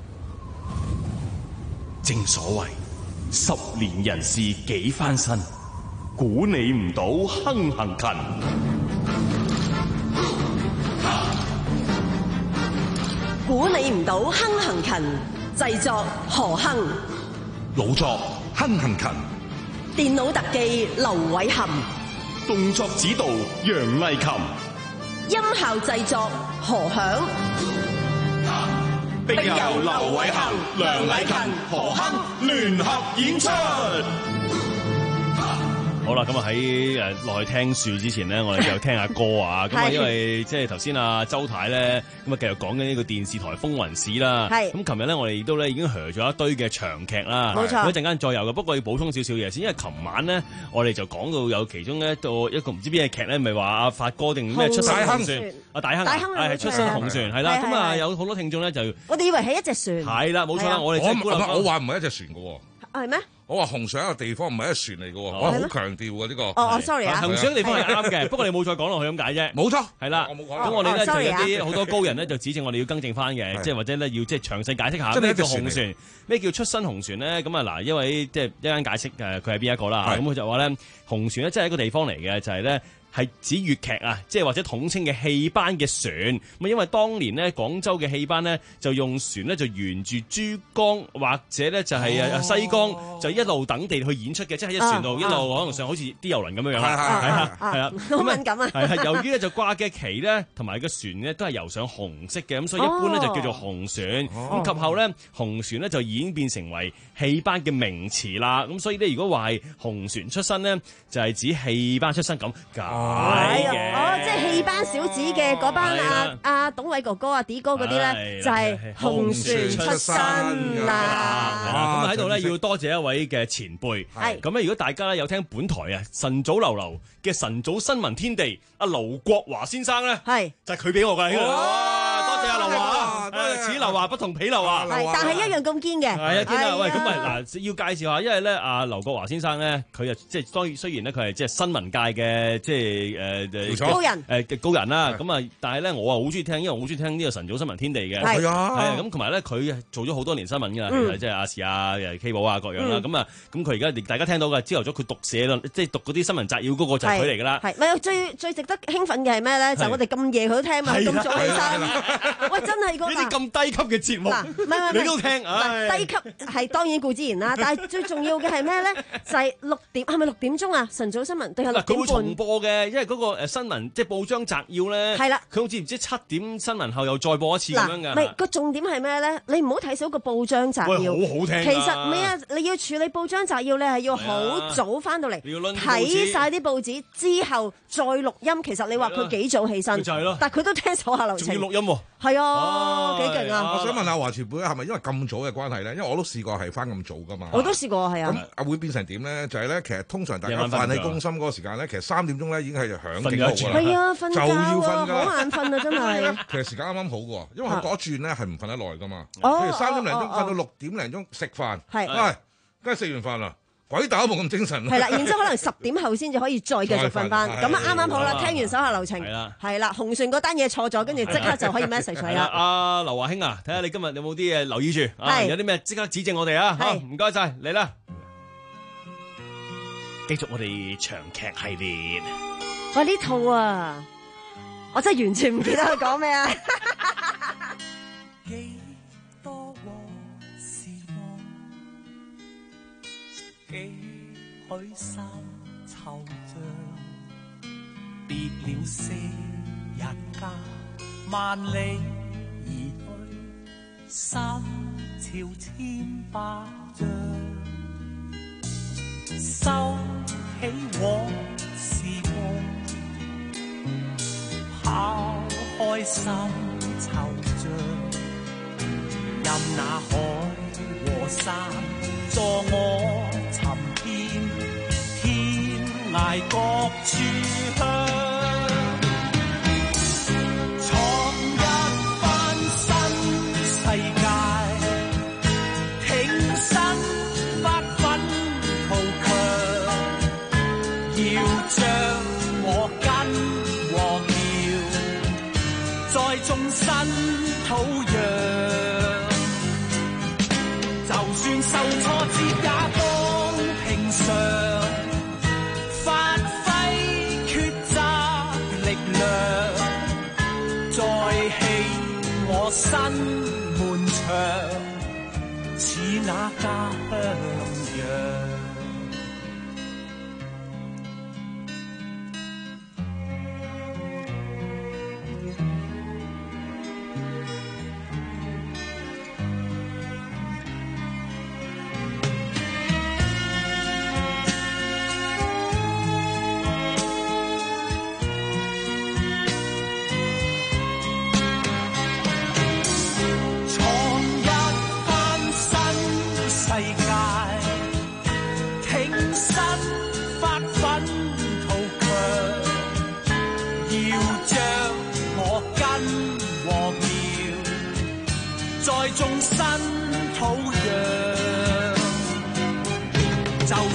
正所謂十年人事幾番新，估你唔到亨行勤。 估你唔到亨行勤，製作何亨， 老作亨行勤， 電腦特技劉偉恒， 動作指導楊麗琴， 音效製作何響， 並由劉偉恒、梁麗琴、何亨聯合演出。 好啦，咁啊喺誒落去聽書之前呢，我哋就聽下歌啊。咁啊，因為即係頭先啊周太咧，咁啊繼續講緊呢個電視台風雲史啦。係。咁琴日咧，我哋亦都咧已經學咗一堆嘅長劇啦。冇錯。一陣間再有嘅，不過要補充少少嘢先，因為琴晚咧，我哋就講到有其中一個一個唔知邊嘅劇咧，咪話阿發哥定咩出身紅船？啊大亨，大亨係出身紅船，係啦。咁啊有好多聽眾咧就， 我哋以為係一隻船。係啦，冇錯啦，我哋我我話唔係一隻船嘅喎。 係咩？ 我話紅上一個地方唔係一個船嚟嘅喎，我好強調嘅呢個。 哦，sorry 啊， 紅上嘅地方係啱嘅，不過你冇再講落去咁解啫。 冇錯， 係啦。 我冇講。 咁我哋咧就有啲好多高人咧就指正我哋要更正翻嘅，即係或者咧要即係詳細解釋下咩叫紅船，咩叫出身紅船咧？咁啊嗱，因為即係一間解釋誒，佢係邊一個啦？咁佢就話咧，紅船咧即係一個地方嚟嘅，就係咧。係指粵劇啊，即係或者統稱嘅戲班嘅船。咁因為當年呢，廣州嘅戲班呢，就用船呢，就沿住珠江或者呢，就係啊西江，就一路等地去演出嘅，即係一船度一路可能上好似啲遊輪咁樣樣啦。係啊，係啊， 好敏感啊。 係係，由於咧就掛嘅旗呢，同埋個船呢，都係油上紅色嘅，咁所以一般呢，就叫做紅船。咁及後呢，紅船呢，就演變成為戲班嘅名詞啦。咁所以呢，如果話係紅船出身呢，就係指戲班出身咁。 係哦，即係戲班小子嘅嗰班阿阿董偉哥哥啊、D 哥嗰啲咧，就係紅船出身啦。 咁喺度咧要多謝一位嘅前輩。係咁咧，如果大家咧有聽本台啊晨早流流嘅晨早新聞天地，阿劉國華先生咧，係就係佢俾我㗎。多謝阿劉華，此劉華不同彼劉華。 係，但係一樣咁堅嘅。係啊， 堅啊！喂，咁啊嗱，要介紹下，因為咧阿劉國華先生咧，佢啊即係當然雖然咧佢係即係新聞界嘅即係。誒誒高人誒高人啦，咁啊，但係咧我啊好中意聽，因為我好中意聽呢個晨早新聞天地嘅， 係啊， 係啊，咁同埋咧佢做咗好多年新聞㗎，即係亞視啊、K 寶啊各樣啦，咁啊，咁佢而家大家聽到嘅朝頭早佢讀寫啦，即係讀嗰啲新聞摘要嗰個就係佢嚟㗎啦。係， 咪最最值得興奮嘅係咩咧？就係我哋咁夜佢都聽啊，咁早起身，喂，真係嗰啲咁低級嘅節目， 唔係你都聽， 低級係當然固之然啦，但係最重要嘅係咩咧？就係六點係咪六點鐘啊？晨早新聞定係六點半？ 佢會重播嘅，因為嗰個誒新聞即係報章摘要咧， 係啦， 佢好似唔知七點新聞後又再播一次咁樣㗎。 唔係個重點係咩咧？你唔好睇少個報章摘要， 好好聽。 其實咩啊？你要處理報章摘要，你係要好早翻到嚟睇晒啲報紙之後再錄音。其實你話佢幾早起身， 就係咯， 但係佢都聽手下留情。 仲要錄音喎， 係啊，幾勁啊！ 我想問下華前輩係咪因為咁早嘅關係咧？因為我都試過係翻咁早㗎嘛。 我都試過係啊。 咁會變成點咧？就係咧，其實通常大家飯氣攻心嗰個時間咧，其實三點鐘咧已經係響警號㗎啦。 係啊，瞓覺啊， 就要瞓㗎， 好眼瞓啊，真係。 其實時間啱啱好嘅，因為佢嗰轉咧係唔瞓得耐㗎嘛。譬如三點零鐘瞓到六點零鐘食飯，係，喂，梗係食完飯啦，鬼打都冇咁精神。 係啦，然之後可能十點後先至可以再繼續瞓翻，咁啊啱啱好啦。聽完手下留情，係啦，係啦，紅船嗰單嘢錯咗，跟住即刻就可以 message 佢啦。 阿劉華兄啊，睇下你今日有冇啲嘢留意住，有啲咩即刻指正我哋啊。好，唔該晒，嚟啦，繼續我哋長劇系列。 喂，呢套啊，我真係完全唔記得佢講咩啊！ 幾多往事夢，幾許深惆悵，別了昔日家，萬里而去，心潮千百丈，收起往事夢。拋開心惆悵，任那海和山助我尋遍天涯各處鄉，闖一番新世界，挺身發奮圖強，要將我跟在眾生土壤，就算受挫折也當平常，發揮抉擇力量，再起我身門牆，似那家鄉樣。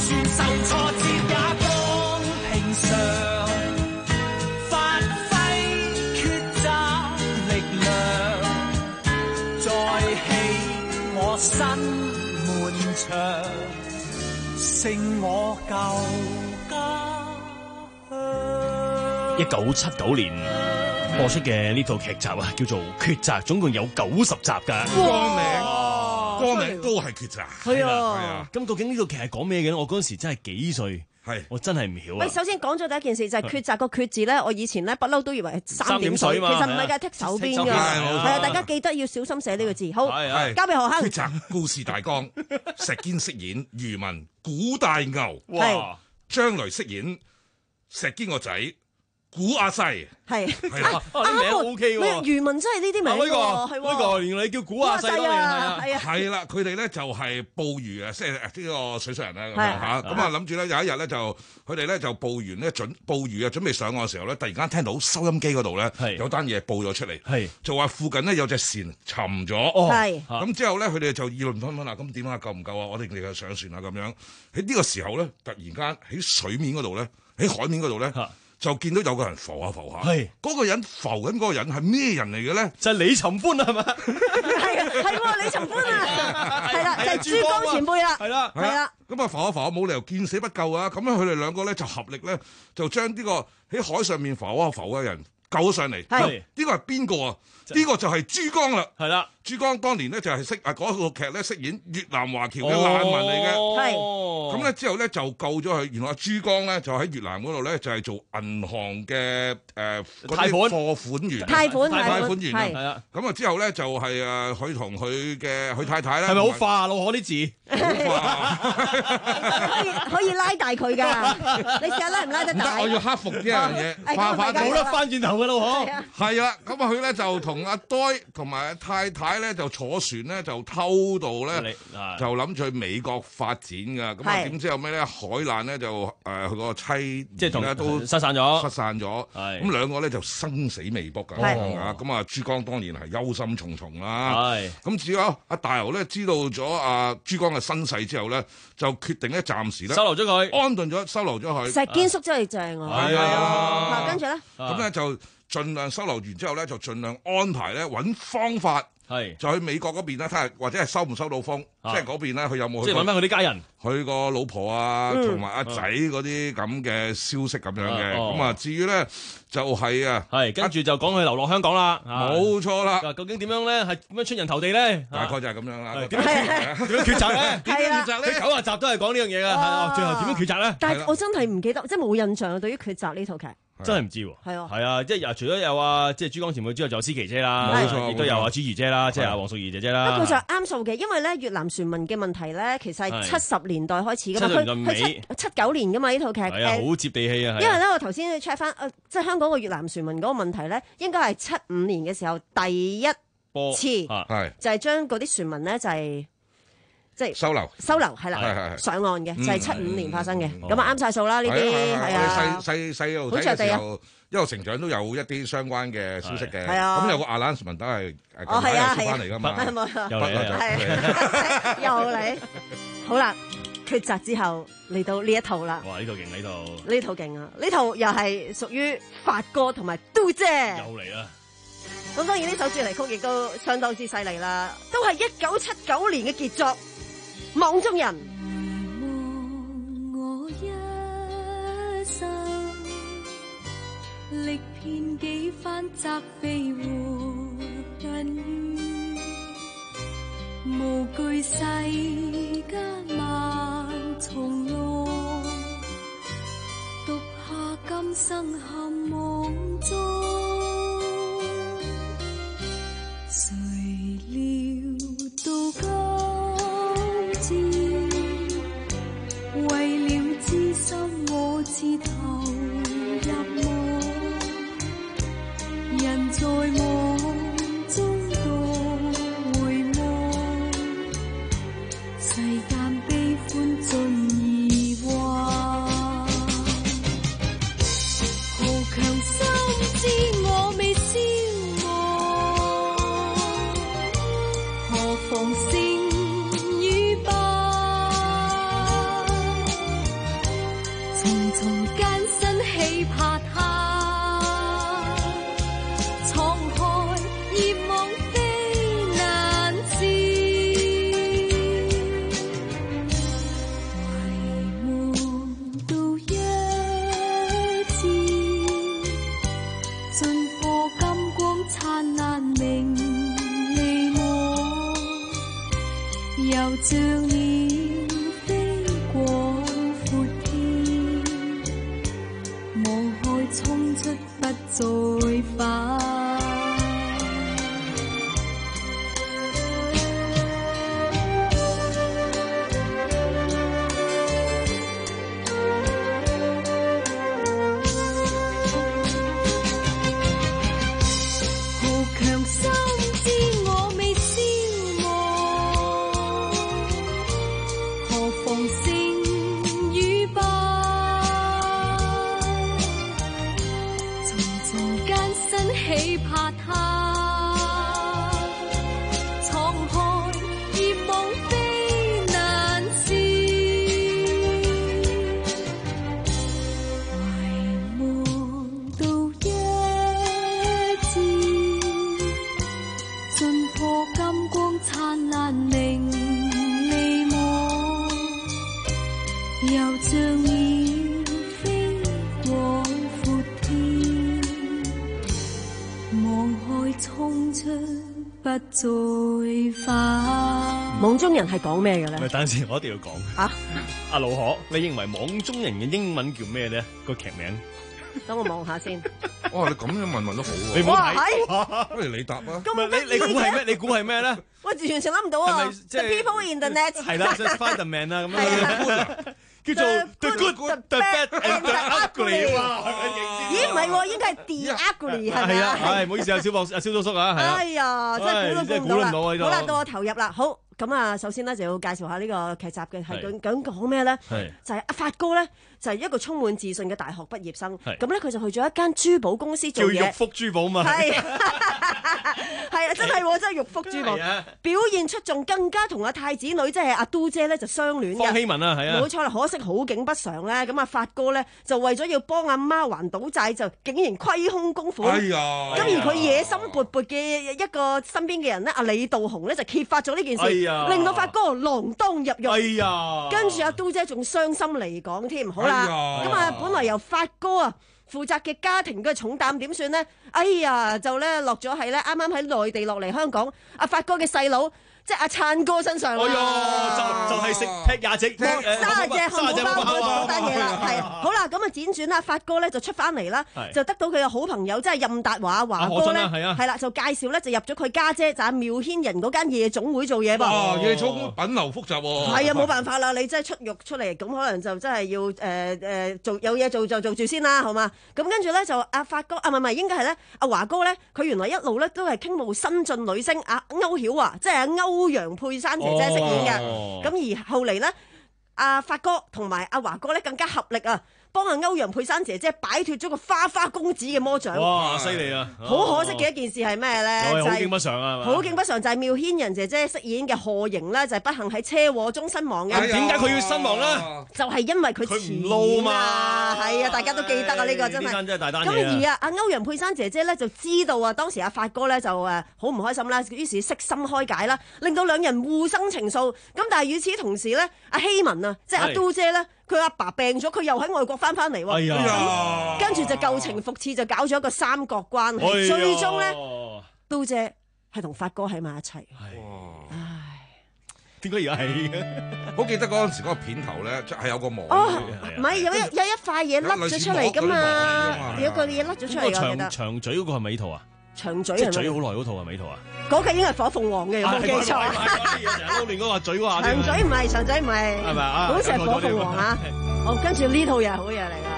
算受挫折也當平常，發揮抉擇力量，再起我新門牆，勝我舊家鄉。 一九七九年播出嘅呢套劇集啊，叫做《抉擇》，總共有九十集㗎。 歌名歌名都係抉擇。 係啊， 係啊。 咁究竟呢套劇係講咩嘅咧？我嗰陣時真係幾歲，係我真係唔曉啊。 喂，首先講咗第一件事就係抉擇個抉字咧，我以前咧不嬲都以為係三點水，其實唔係㗎，剔手邊㗎。係啊，大家記得要小心寫呢個字。好，交俾何坑。 抉擇故事大綱，石堅飾演漁民古大牛， 哇！ 張雷飾演石堅個仔古阿西。 係係啦， 啲名 O K 喎。 漁民真係呢啲名喎，係喎。 呢個原來你叫古阿西當年係啊， 係啊， 係啦，佢哋咧就係捕魚啊，即係呢個水上人啦咁樣嚇。咁啊諗住咧有一日咧就佢哋咧就捕完咧準捕魚啊，準備上岸嘅時候咧，突然間聽到收音機嗰度咧有單嘢報咗出嚟，就話附近咧有隻船沉咗。 係咁之後咧，佢哋就議論紛紛啦。咁點啊？夠唔夠啊？我哋哋就上船啊咁樣。喺呢個時候咧，突然間喺水面嗰度咧，喺海面嗰度咧。就見到有個人浮下浮下，係嗰個人浮緊嗰個人係咩人嚟嘅咧？ 就係李尋歡啊，係咪？ 係啊，係喎，李尋歡啊，係啦，就係珠江前輩啦， 係啦， 係啦。咁啊浮下浮下冇理由見死不救啊！咁樣佢哋兩個咧就合力咧，就將呢個喺海上面浮下浮嘅人救咗上嚟。係呢個係邊個啊？呢個就係珠江啦。係啦，珠江當年咧就係飾啊嗰套劇咧飾演越南華僑嘅難民嚟嘅。係咁咧之後咧就救咗佢。原來珠江咧就喺越南嗰度咧就係做銀行嘅誒嗰啲貨款員、 貸款貸款員係啊。 咁啊之後咧就係誒佢同佢嘅佢太太咧係咪好化老可啲字？ 好化可以可以拉大佢㗎。你試下拉唔拉得大？ 我要克服呢樣嘢，化化冇得翻轉頭㗎咯，嗬。 係啊，咁啊佢咧就同阿呆同埋太太咧就坐船咧就偷渡咧，就諗住去美國發展㗎。咁啊點知後尾咧海難咧就誒佢個妻即係同咧都失散咗， 失散咗。咁兩個咧就生死未卜㗎。咁啊珠江當然係憂心忡忡啦。咁至於阿大牛咧知道咗阿珠江嘅身世之後咧，就決定咧暫時咧收留咗佢， 安頓咗收留咗佢。 石堅叔真係正啊！ 係啊， 跟住咧， 咁咧就盡量收留完之後咧，就盡量安排咧揾方法，係就去美國嗰邊咧睇下，或者係收唔收到風，即係嗰邊咧佢有冇？ 即係揾翻佢啲家人， 佢個老婆啊，同埋阿仔嗰啲咁嘅消息咁樣嘅。咁啊，至於咧就係啊， 係跟住就講佢流落香港啦， 冇錯啦。 究竟點樣咧？係點樣出人頭地咧？ 大概就係咁樣啦。 點樣點樣抉擇咧？點樣抉擇咧？九十集都係講呢樣嘢㗎，最後點樣抉擇咧？ 但係我真係唔記得，即係冇印象對於抉擇呢套劇。 真係唔知喎，係啊，係啊，即係除咗有啊，即係珠江前輩之外，仲有思琪姐啦， 冇錯， 亦都有啊朱怡姐啦，即係阿黃淑儀姐姐啦。 不過就啱數嘅，因為咧越南船民嘅問題咧，其實係七十年代開始㗎嘛， 七十年代尾七七九年㗎嘛呢套劇， 係啊，好接地氣啊。 因為咧我頭先 check 翻，誒即係香港個越南船民嗰個問題咧，應該係七五年嘅時候第一次， 係就係將嗰啲船民咧就係。即係收留， 收留係啦，上岸嘅就係七五年發生嘅，咁啊啱晒數啦呢啲係啊， 細細細路仔嘅時候一路成長都有一啲相關嘅消息嘅，咁有個阿蘭文都係哦係啊係翻嚟㗎嘛， 又嚟又嚟，好啦，抉擇之後嚟到呢一套啦， 哇呢套勁呢套， 呢套勁啊，呢套又係屬於發哥同埋嘟姐， 又嚟啦。 咁當然呢首主題曲亦都相當之犀利啦，都係一九七九年嘅傑作。網中人， 我一生歷遍幾番責備和恨怨，無懼世間萬重浪，獨下今生陷網中，誰料到今為了知心我自投入夢，人在夢中獨回望，世間悲歡盡已幻，豪強心知我未消亡，何妨勝與敗， 像鳥飛過闊天，望海衝出不再返。再返。 網中人係講咩嘅咧？ 咪等陣先，我一定要講。啊，阿盧可，你認為網中人嘅英文叫咩咧？個劇名？ 等我望下先。 哇！你咁樣問問都好喎。 你唔好睇， 不如你答啊。 咁你你估係咩？你估係咩咧？ 我完全諗唔到啊！ The people in the net 係啦，即係 Spiderman 啦咁樣。叫做 The Good, The Bad and The Ugly。 咦，唔係喎，應該係 The Ugly 係咪啊？ 係，唔好意思啊，小博阿蕭叔叔啊，係啊。 哎呀，真係估都估唔到啦！好啦，到我投入啦。好，咁啊，首先咧就要介紹下呢個劇集嘅係究竟講咩咧？就係阿發哥咧，就係一個充滿自信嘅大學畢業生。咁咧佢就去咗一間珠寶公司做嘢。 叫玉福珠寶嘛。係。 係啊，真係喎，真係玉福珠寶。表現出眾，更加同阿太子女即係阿都姐咧就相戀嘅。 方希文啊，係啊。 冇錯啦，可惜好景不常咧，咁啊發哥咧就為咗要幫阿媽還賭債，就竟然虧空公款。 哎呀！ 咁而佢野心勃勃嘅一個身邊嘅人咧，阿李道雄咧就揭發咗呢件事，令到發哥鋃鐺入獄。 哎呀！ 跟住阿都姐仲傷心離港添。好啦，咁啊本來由發哥啊負責嘅家庭嘅重擔點算呢？哎呀，就咧落咗係咧啱啱喺內地落嚟香港，阿發哥嘅細佬。即係阿燦哥身上， 哎呀，就就係食劈廿隻三隻漢堡包嗰單嘢啦，係好啦，咁啊輾轉啦，發哥咧就出翻嚟啦，就得到佢嘅好朋友即係任達華華哥咧，係啦，就介紹咧就入咗佢家姐就阿繆騫人嗰間夜總會做嘢噃。 哇，夜總會品流複雜喎。 係啊，冇辦法啦，你真係出獄出嚟，咁可能就真係要誒誒做有嘢做就做住先啦，好嘛？咁跟住咧就阿發哥啊，唔係唔係，應該係咧阿華哥咧，佢原來一路咧都係傾慕新晉女星阿歐曉華，即係阿歐。歐陽佩珊姐姐飾演嘅，咁、哦、而後嚟咧，阿發哥同埋阿華哥咧更加合力啊，幫阿歐陽佩珊姐姐擺脫咗個花花公子嘅魔掌。 哇，犀利啊！ 好可惜嘅一件事係咩咧？ 就係好景不常啊！ 好景不常就係繆騫人姐姐飾演嘅賀瑩咧，就係不幸喺車禍中身亡嘅。 點解佢要身亡咧？ 就係因為佢佢唔撈嘛。 係啊，大家都記得啊，呢個真係。 真係大單嘢。 咁而啊，阿歐陽佩珊姐姐咧就知道啊，當時阿發哥咧就誒好唔開心啦，於是悉心開解啦，令到兩人互生情愫。咁但係與此同時咧，阿希文啊，即係阿都姐咧。佢阿爸病咗，佢又喺外國翻翻嚟喎。哎呀！跟住就舊情復熾，就搞咗一個三角關係。哎、最終咧，都姐係同發哥喺埋一齊。 哇！ 唉， 點解而家係嘅？ 好記得嗰陣時嗰個片頭咧，係有個網。 哦，唔係有一有一塊嘢甩咗出嚟㗎嘛，有個嘢甩咗出嚟。 長長嘴嗰個係咪呢套啊？ 長嘴即係嘴好耐嗰套係咪呢套啊？ 嗰個應該係火鳳凰嘅，有冇記錯？ 成日撈亂嗰個嘴嗰下。 長嘴唔係，長嘴唔係。係咪啊？好似係火鳳凰啊！哦，跟住呢套又係好嘢嚟㗎。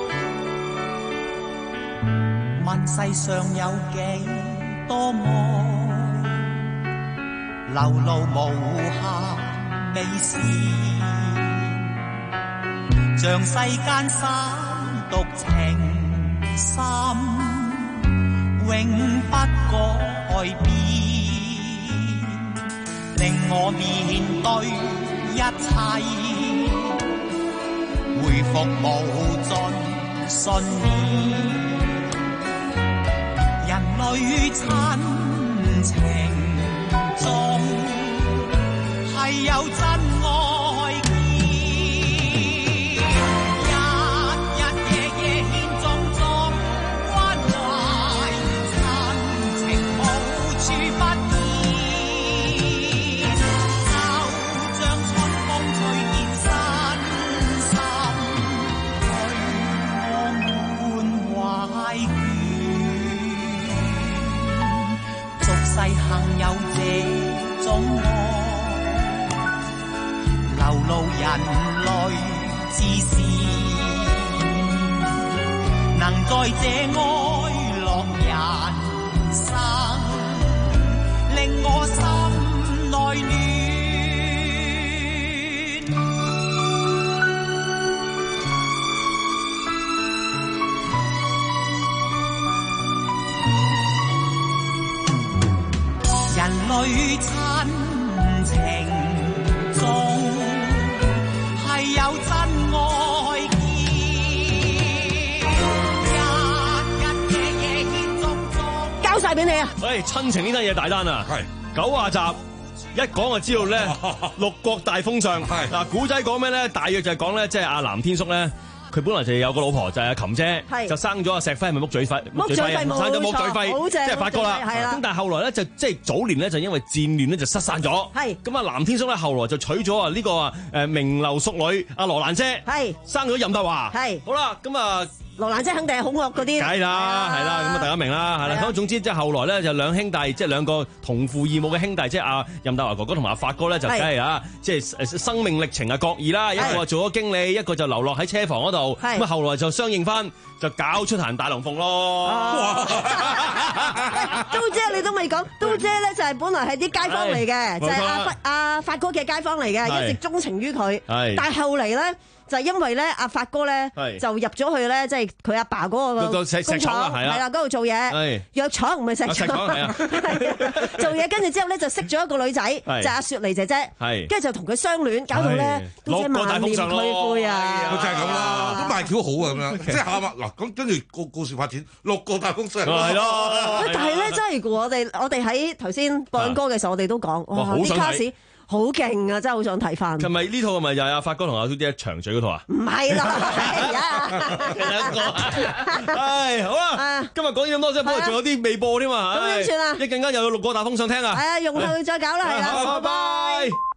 問世上有幾多愛，流露無限美事，像世間三毒情深。永不改變，令我面對一切，回復無盡信念。人類親情中係有真愛。 路人類之事，能在這哀樂人生，令我心內暖。人類親情中係有真愛結，日日夜夜牽足足。 交晒俾你啊！ 喂，親情呢單嘢大單啊！係九啊集。一講就知道咧，六國大封相。嗱，古仔講咩咧？大約就係講咧，即係阿藍天叔咧，佢本來就有個老婆就係阿琴姐，就生咗阿石輝，係咪木嘴輝？木嘴輝生咗木嘴輝，即係發哥啦。咁但係後來咧就即係早年咧就因為戰亂咧就失散咗。係咁啊，藍天叔咧後來就娶咗啊呢個啊誒名流淑女阿羅蘭姐，係生咗任達華。係好啦，咁啊。 羅蘭姐肯定係恐惡嗰啲， 梗啦，係啦，咁啊大家明啦，係啦。咁總之即係後來咧就兩兄弟，即係兩個同父異母嘅兄弟，即係阿任達華哥哥同埋阿發哥咧，就梗係啊，即係生命歷程啊各異啦。一個做咗經理，一個就流落喺車房嗰度。咁啊後來就相應翻，就搞出壇大龍鳳咯。 都姐你都未講，都姐咧就係本來係啲街坊嚟嘅，就係阿發阿發哥嘅街坊嚟嘅，一直鍾情於佢。但係後嚟咧。就係因為咧，阿發哥咧就入咗去咧，即係佢阿爸嗰個工廠，係啦，嗰度做嘢，藥廠唔係石廠，係啊，做嘢跟住之後咧就識咗一個女仔，就阿雪梨姐姐，跟住就同佢相戀，搞到咧都即係萬念俱灰啊！ 就係咁啦，咁賣橋好啊咁樣，即係下物嗱咁跟住個故事發展，六個大風相係咯。 但係咧真係我哋我哋喺頭先播緊歌嘅時候，我哋都講哇啲卡士。好勁啊！真係好想睇翻。係咪呢套係咪就係阿發哥同阿 Tudy 長嘴嗰套啊？唔係啦，係啊，兩個。唉，好啦，今日講咗咁多啫，不過仲有啲未播添嘛。咁點算啊？一陣間又有六個大風相聽啊！係啊，用佢再搞啦，係啦，拜拜。